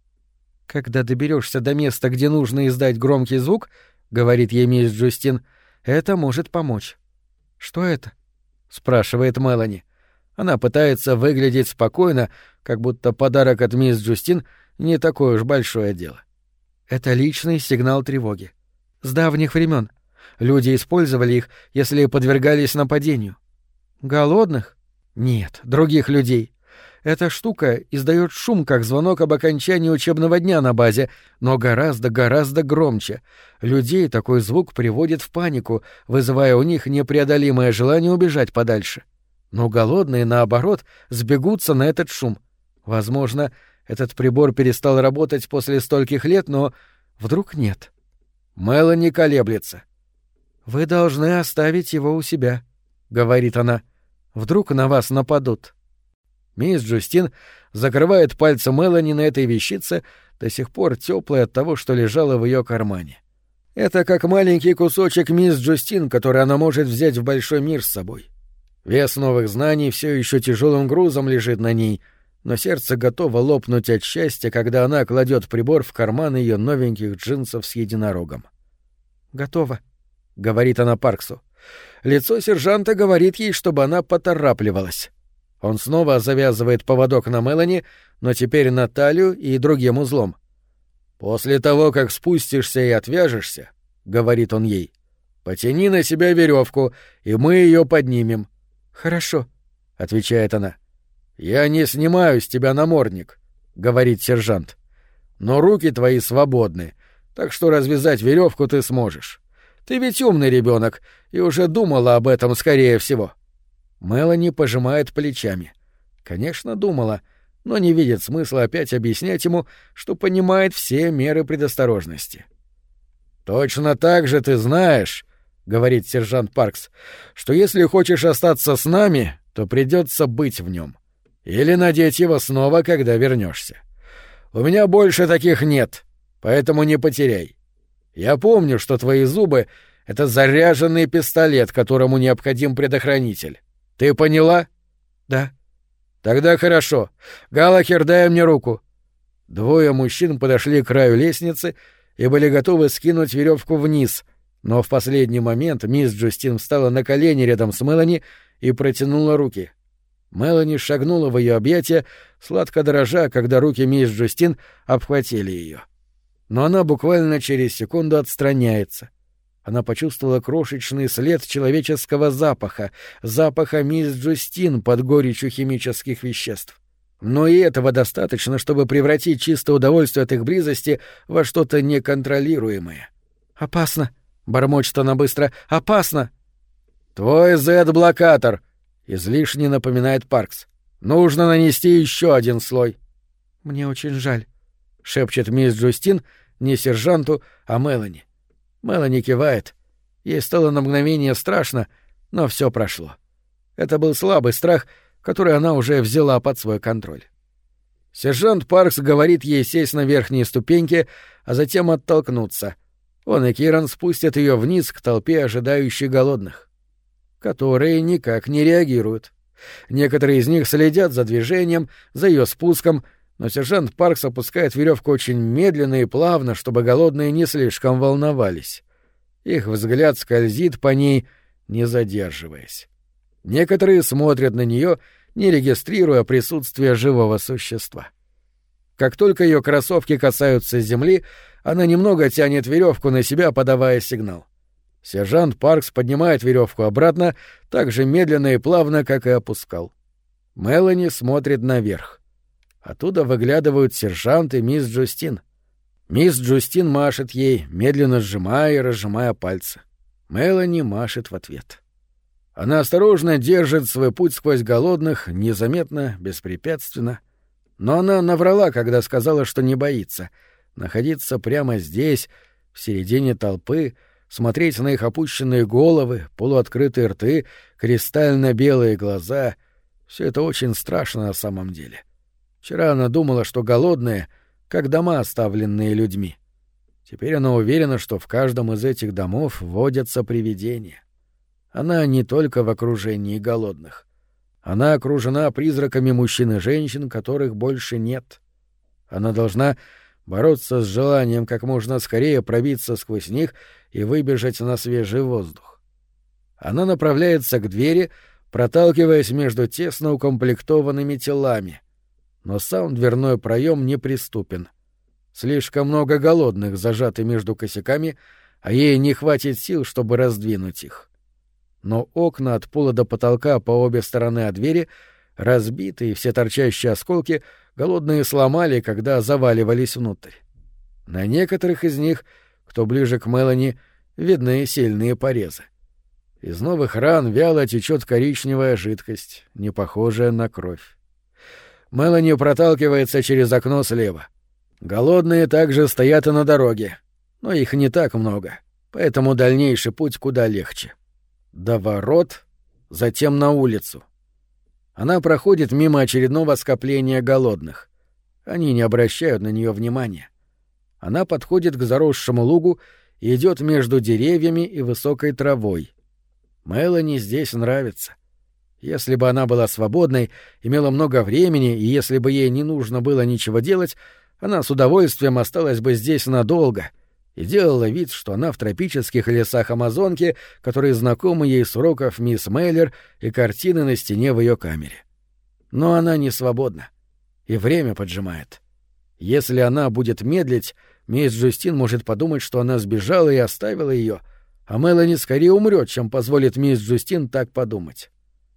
«Когда доберешься до места, где нужно издать громкий звук, — говорит ей мисс Джустин, — это может помочь». «Что это?» — спрашивает Мелани. Она пытается выглядеть спокойно, как будто подарок от мисс Джустин не такое уж большое дело. Это личный сигнал тревоги. С давних времен. Люди использовали их, если подвергались нападению. Голодных? Нет, других людей. Эта штука издает шум, как звонок об окончании учебного дня на базе, но гораздо громче. Людей такой звук приводит в панику, вызывая у них непреодолимое желание убежать подальше. Но голодные, наоборот, сбегутся на этот шум. Возможно, этот прибор перестал работать после стольких лет, но вдруг нет. Мелани колеблется. «Вы должны оставить его у себя», — говорит она. «Вдруг на вас нападут». Мисс Джустин закрывает пальцы Мелани на этой вещице, до сих пор тёплой от того, что лежало в её кармане. Это как маленький кусочек мисс Джустин, который она может взять в большой мир с собой. Вес новых знаний всё ещё тяжёлым грузом лежит на ней, но сердце готово лопнуть от счастья, когда она кладет прибор в карман её новеньких джинсов с единорогом. «Готово», — говорит она Парксу. Лицо сержанта говорит ей, чтобы она поторапливалась. Он снова завязывает поводок на Мелани, но теперь на талию и другим узлом. «После того, как спустишься и отвяжешься, — говорит он ей, — потяни на себя веревку, и мы ее поднимем». «Хорошо», — отвечает она. «Я не снимаю с тебя намордник», — говорит сержант. «Но руки твои свободны, так что развязать веревку ты сможешь. Ты ведь умный ребенок и уже думала об этом, скорее всего». Мелани пожимает плечами. Конечно, думала, но не видит смысла опять объяснять ему, что понимает все меры предосторожности. «Точно так же ты знаешь, — говорит сержант Паркс, — что если хочешь остаться с нами, то придется быть в нем. Или надеть его снова, когда вернешься. У меня больше таких нет, поэтому не потеряй. Я помню, что твои зубы — это заряженный пистолет, которому необходим предохранитель. Ты поняла?» «Да». «Тогда хорошо. Галлахер, дай мне руку». Двое мужчин подошли к краю лестницы и были готовы скинуть веревку вниз, но в последний момент мисс Джустин встала на колени рядом с Мелани и протянула руки. Мелани шагнула в ее объятия, сладко дрожа, когда руки мисс Джустин обхватили ее. Но она буквально через секунду отстраняется. Она почувствовала крошечный след человеческого запаха, запаха мисс Джустин под горечью химических веществ. Но и этого достаточно, чтобы превратить чистое удовольствие от их близости во что-то неконтролируемое. «Опасно», — бормочет она быстро, — «опасно». «Твой Z-блокатор», — излишне напоминает Паркс. «Нужно нанести еще один слой». «Мне очень жаль», — шепчет мисс Джустин не сержанту, а Мелани. Мелани кивает. Ей стало на мгновение страшно, но все прошло. Это был слабый страх, который она уже взяла под свой контроль. Сержант Паркс говорит ей сесть на верхние ступеньки, а затем оттолкнуться. Он и Киран спустят ее вниз к толпе ожидающих голодных, которые никак не реагируют. Некоторые из них следят за движением, за ее спуском, но сержант Паркс опускает веревку очень медленно и плавно, чтобы голодные не слишком волновались. Их взгляд скользит по ней, не задерживаясь. Некоторые смотрят на нее, не регистрируя присутствие живого существа. Как только ее кроссовки касаются земли, она немного тянет веревку на себя, подавая сигнал. Сержант Паркс поднимает веревку обратно так же медленно и плавно, как и опускал. Мелани смотрит наверх. Оттуда выглядывают сержант и мисс Джустин. Мисс Джустин машет ей, медленно сжимая и разжимая пальцы. Мелани машет в ответ. Она осторожно держит свой путь сквозь голодных, незаметно, беспрепятственно. Но она наврала, когда сказала, что не боится. Находиться прямо здесь, в середине толпы, смотреть на их опущенные головы, полуоткрытые рты, кристально-белые глаза — все это очень страшно на самом деле. Вчера она думала, что голодные, как дома, оставленные людьми. Теперь она уверена, что в каждом из этих домов водятся привидения. Она не только в окружении голодных. Она окружена призраками мужчин и женщин, которых больше нет. Она должна бороться с желанием как можно скорее пробиться сквозь них и выбежать на свежий воздух. Она направляется к двери, проталкиваясь между тесно укомплектованными телами. Но сам дверной проем неприступен. Слишком много голодных зажаты между косяками, а ей не хватит сил, чтобы раздвинуть их. Но окна от пола до потолка по обе стороны от двери, разбитые, все торчащие осколки, голодные сломали, когда заваливались внутрь. На некоторых из них, кто ближе к Мелани, видны сильные порезы. Из новых ран вяло течет коричневая жидкость, не похожая на кровь. Мелани проталкивается через окно слева. Голодные также стоят и на дороге, но их не так много, поэтому дальнейший путь куда легче. До ворот, затем на улицу. Она проходит мимо очередного скопления голодных. Они не обращают на нее внимания. Она подходит к заросшему лугу и идет между деревьями и высокой травой. Мелани здесь нравится. Если бы она была свободной, имела много времени, и если бы ей не нужно было ничего делать, она с удовольствием осталась бы здесь надолго и делала вид, что она в тропических лесах Амазонки, которые знакомы ей с уроков мисс Мейлер и картины на стене в ее камере. Но она не свободна, и время поджимает. Если она будет медлить, мисс Джустин может подумать, что она сбежала и оставила ее, а Мелани скорее умрет, чем позволит мисс Джустин так подумать.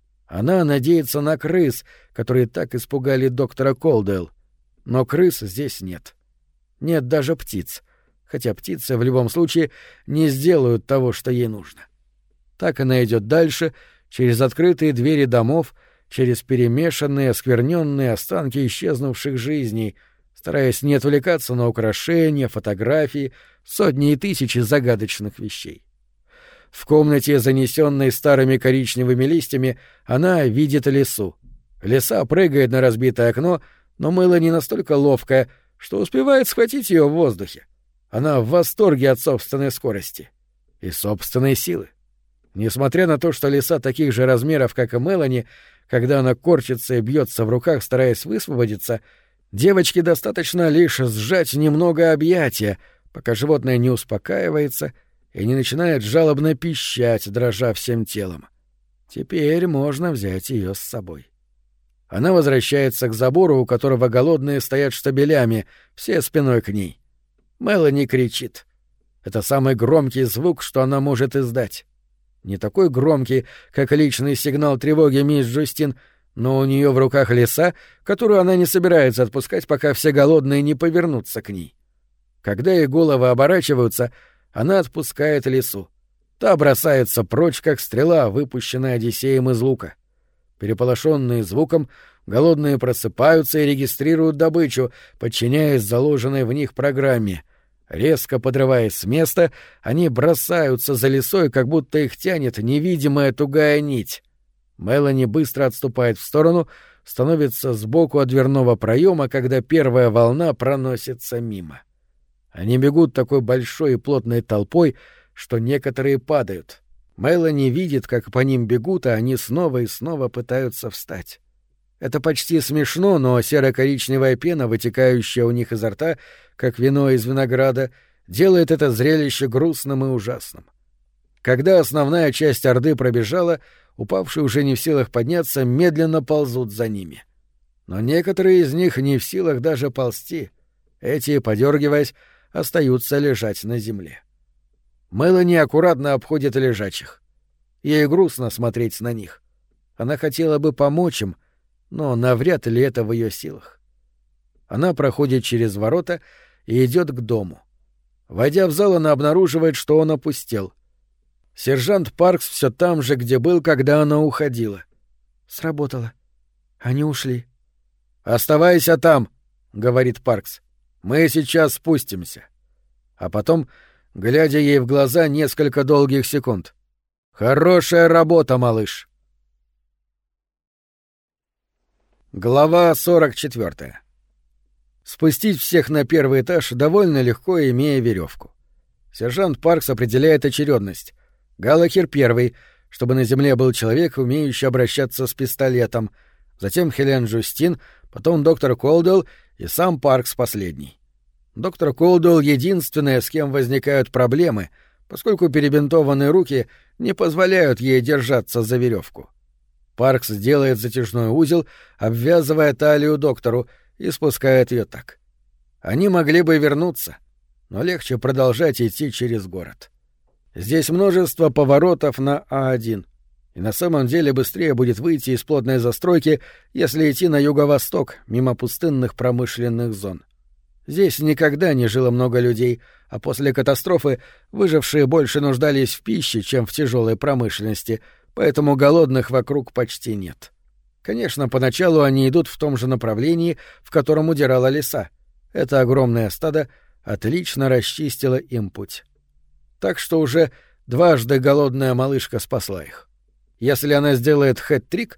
Она надеется на крыс, которые так испугали доктора Колдуэлл. Но крыс здесь нет. Нет даже птиц, хотя птицы в любом случае не сделают того, что ей нужно. Так она идет дальше, через открытые двери домов, через перемешанные, оскверненные останки исчезнувших жизней, стараясь не отвлекаться на украшения, фотографии, сотни и тысячи загадочных вещей. В комнате, занесенной старыми коричневыми листьями, она видит лису. Лиса прыгает на разбитое окно, но Мелани настолько ловкая, что успевает схватить ее в воздухе. Она в восторге от собственной скорости и собственной силы. Несмотря на то, что лиса таких же размеров, как и Мелани, когда она корчится и бьется в руках, стараясь высвободиться, девочке достаточно лишь сжать немного объятия, пока животное не успокаивается и не начинает жалобно пищать, дрожа всем телом. Теперь можно взять ее с собой. Она возвращается к забору, у которого голодные стоят штабелями, все спиной к ней. Мелани кричит. Это самый громкий звук, что она может издать. Не такой громкий, как личный сигнал тревоги мисс Джустин, но у нее в руках лиса, которую она не собирается отпускать, пока все голодные не повернутся к ней. Когда их головы оборачиваются, она отпускает лису. Та бросается прочь, как стрела, выпущенная Одиссеем из лука. Переполошенные звуком, голодные просыпаются и регистрируют добычу, подчиняясь заложенной в них программе. Резко подрываясь с места, они бросаются за лисой, как будто их тянет невидимая тугая нить. Мелани быстро отступает в сторону, становится сбоку от дверного проема, когда первая волна проносится мимо. Они бегут такой большой и плотной толпой, что некоторые падают. Мелани видит, как по ним бегут, а они снова и снова пытаются встать. Это почти смешно, но серо-коричневая пена, вытекающая у них изо рта, как вино из винограда, делает это зрелище грустным и ужасным. Когда основная часть орды пробежала, упавшие уже не в силах подняться, медленно ползут за ними. Но некоторые из них не в силах даже ползти. Эти, подергиваясь, остаются лежать на земле. Мелани аккуратно обходит лежачих. Ей грустно смотреть на них. Она хотела бы помочь им, но навряд ли это в ее силах. Она проходит через ворота и идет к дому. Войдя в зал, она обнаруживает, что он опустел. Сержант Паркс все там же, где был, когда она уходила. Сработало. Они ушли. «Оставайся там», — говорит Паркс. «Мы сейчас спустимся». А потом, глядя ей в глаза несколько долгих секунд. «Хорошая работа, малыш». Глава 44. Спустить всех на первый этаж довольно легко, имея веревку. Сержант Паркс определяет очередность. Галлахер первый, чтобы на земле был человек, умеющий обращаться с пистолетом, затем Хелен Джустин, потом доктор Колдуэлл и сам Паркс последний. Доктор Колдуэлл единственная, с кем возникают проблемы, поскольку перебинтованные руки не позволяют ей держаться за веревку. Паркс делает затяжной узел, обвязывая талию доктору, и спускает ее так. Они могли бы вернуться, но легче продолжать идти через город. Здесь множество поворотов на А1, и на самом деле быстрее будет выйти из плотной застройки, если идти на юго-восток, мимо пустынных промышленных зон. Здесь никогда не жило много людей, а после катастрофы выжившие больше нуждались в пище, чем в тяжелой промышленности, поэтому голодных вокруг почти нет. Конечно, поначалу они идут в том же направлении, в котором удирала лиса. Это огромное стадо отлично расчистило им путь. Так что уже дважды голодная малышка спасла их. Если она сделает хэт-трик,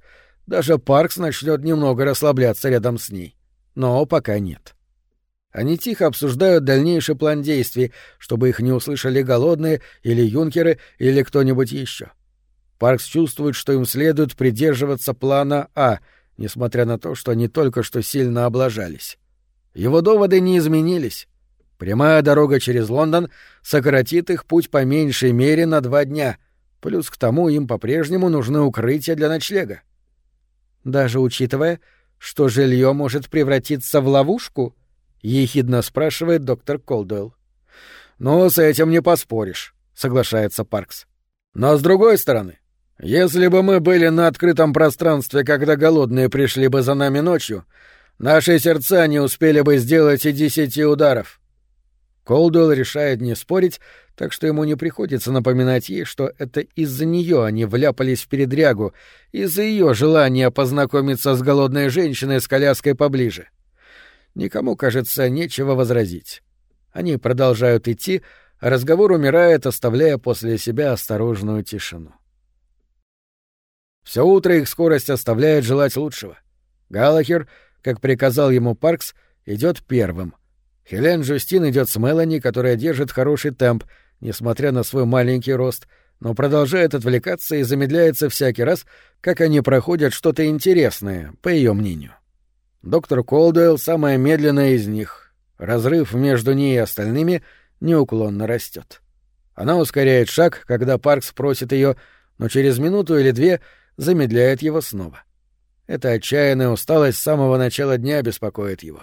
Даже Паркс начнет немного расслабляться рядом с ней. Но пока нет. Они тихо обсуждают дальнейший план действий, чтобы их не услышали голодные или юнкеры или кто-нибудь еще. Паркс чувствует, что им следует придерживаться плана А, несмотря на то, что они только что сильно облажались. Его доводы не изменились. Прямая дорога через Лондон сократит их путь по меньшей мере на 2 дня, плюс к тому им по-прежнему нужны укрытия для ночлега. «Даже учитывая, что жилье может превратиться в ловушку?» — ехидно спрашивает доктор Колдуэлл. «Ну, с этим не поспоришь», — соглашается Паркс. «Но с другой стороны, если бы мы были на открытом пространстве, когда голодные пришли бы за нами ночью, наши сердца не успели бы сделать и 10 ударов». Колдуэлл решает не спорить, так что ему не приходится напоминать ей, что это из-за нее они вляпались в передрягу, из-за ее желания познакомиться с голодной женщиной с коляской поближе. Никому, кажется, нечего возразить. Они продолжают идти, а разговор умирает, оставляя после себя осторожную тишину. Все утро их скорость оставляет желать лучшего. Галлахер, как приказал ему Паркс, идет первым. Хелен Джустин идет с Мелани, которая держит хороший темп, несмотря на свой маленький рост, но продолжает отвлекаться и замедляется всякий раз, как они проходят что-то интересное, по ее мнению. Доктор Колдуэлл — самая медленная из них. Разрыв между ней и остальными неуклонно растет. Она ускоряет шаг, когда Паркс просит ее, но через минуту или 2 замедляет его снова. Эта отчаянная усталость с самого начала дня беспокоит его.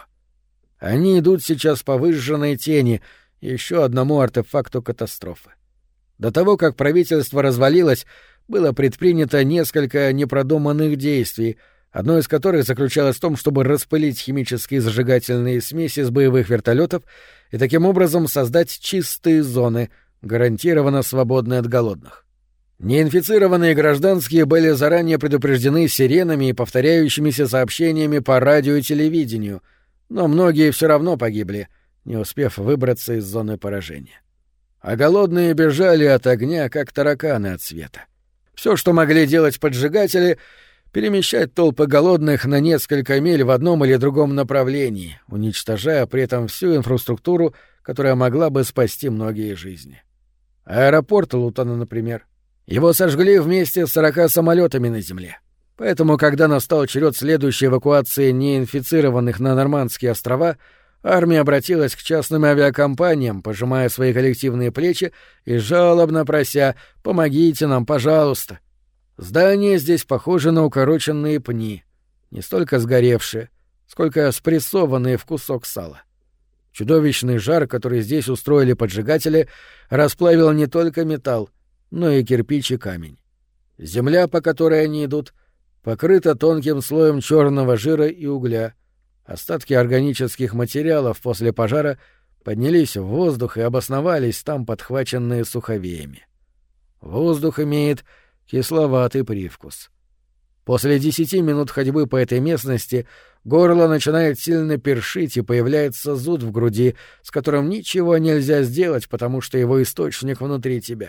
Они идут сейчас по выжженной тени, еще одному артефакту катастрофы. До того, как правительство развалилось, было предпринято несколько непродуманных действий, одно из которых заключалось в том, чтобы распылить химические зажигательные смеси с боевых вертолетов и таким образом создать чистые зоны, гарантированно свободные от голодных. Неинфицированные гражданские были заранее предупреждены сиренами и повторяющимися сообщениями по радио и телевидению, но многие все равно погибли, не успев выбраться из зоны поражения. А голодные бежали от огня, как тараканы от света. Все, что могли делать поджигатели — перемещать толпы голодных на несколько миль в одном или другом направлении, уничтожая при этом всю инфраструктуру, которая могла бы спасти многие жизни. Аэропорт Лутона, например. Его сожгли вместе с 40 самолетами на земле. Поэтому, когда настал черед следующей эвакуации неинфицированных на Нормандские острова, армия обратилась к частным авиакомпаниям, пожимая свои коллективные плечи и жалобно прося: «Помогите нам, пожалуйста». Здания здесь похожи на укороченные пни, не столько сгоревшие, сколько спрессованные в кусок сала. Чудовищный жар, который здесь устроили поджигатели, расплавил не только металл, но и кирпич и камень. Земля, по которой они идут, покрыта тонким слоем черного жира и угля. Остатки органических материалов после пожара поднялись в воздух и обосновались там, подхваченные суховеями. Воздух имеет кисловатый привкус. После 10 минут ходьбы по этой местности горло начинает сильно першить и появляется зуд в груди, с которым ничего нельзя сделать, потому что его источник внутри тебя.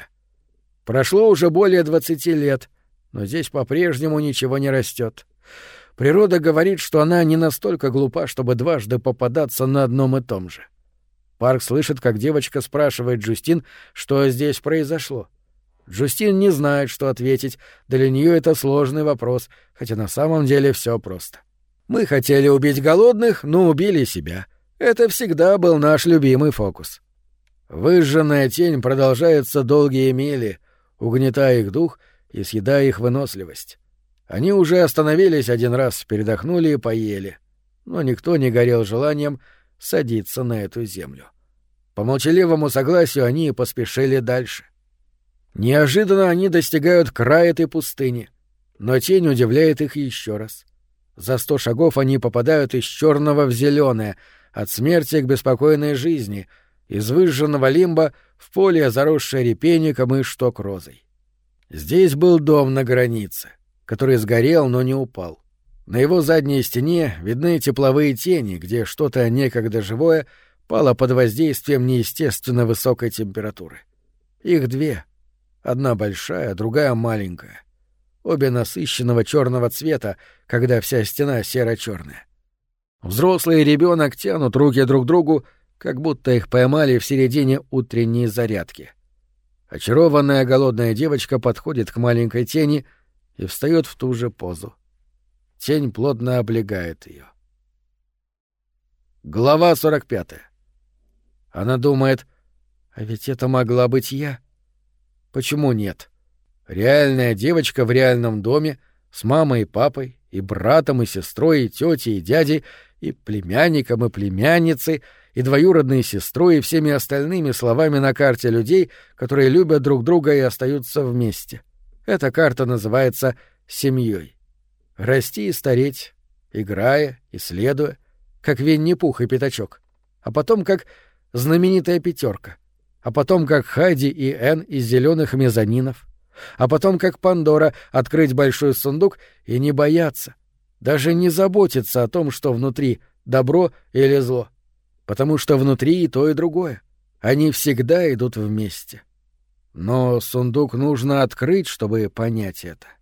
Прошло уже более 20 лет, но здесь по-прежнему ничего не растет. Природа говорит, что она не настолько глупа, чтобы дважды попадаться на одном и том же. Парк слышит, как девочка спрашивает Джустин, что здесь произошло. Джустин не знает, что ответить, для нее это сложный вопрос, хотя на самом деле все просто. Мы хотели убить голодных, но убили себя. Это всегда был наш любимый фокус. Выжженная тень продолжается долгие мили, угнетая их дух и съедая их выносливость. Они уже остановились один раз, передохнули и поели, но никто не горел желанием садиться на эту землю. По молчаливому согласию они поспешили дальше. Неожиданно они достигают края этой пустыни, но тень удивляет их еще раз. За 100 шагов они попадают из черного в зеленое, от смерти к беспокойной жизни, из выжженного лимба в поле, заросшее репейником и шток розой. Здесь был дом на границе, который сгорел, но не упал. На его задней стене видны тепловые тени, где что-то некогда живое пало под воздействием неестественно высокой температуры. Их 2. Одна большая, другая маленькая. обе насыщенного черного цвета, когда вся стена серо-черная. Взрослый и ребенок тянут руки друг к другу, как будто их поймали в середине утренней зарядки. Очарованная голодная девочка подходит к маленькой тени и встает в ту же позу. Тень плотно облегает ее. Глава 45. Она думает, а ведь это могла быть я. Почему нет? Реальная девочка в реальном доме с мамой и папой, и братом, и сестрой, и тетей, и дядей, и племянником, и племянницей, и двоюродной сестрой, и всеми остальными словами на карте людей, которые любят друг друга и остаются вместе. Эта карта называется семьей. Расти и стареть, играя, исследуя, как Винни-Пух и Пятачок, а потом как знаменитая пятерка, а потом как Хайди и Энн из зеленых мезонинов, а потом как Пандора открыть большой сундук и не бояться, даже не заботиться о том, что внутри добро или зло, потому что внутри и то, и другое. Они всегда идут вместе. Но сундук нужно открыть, чтобы понять это.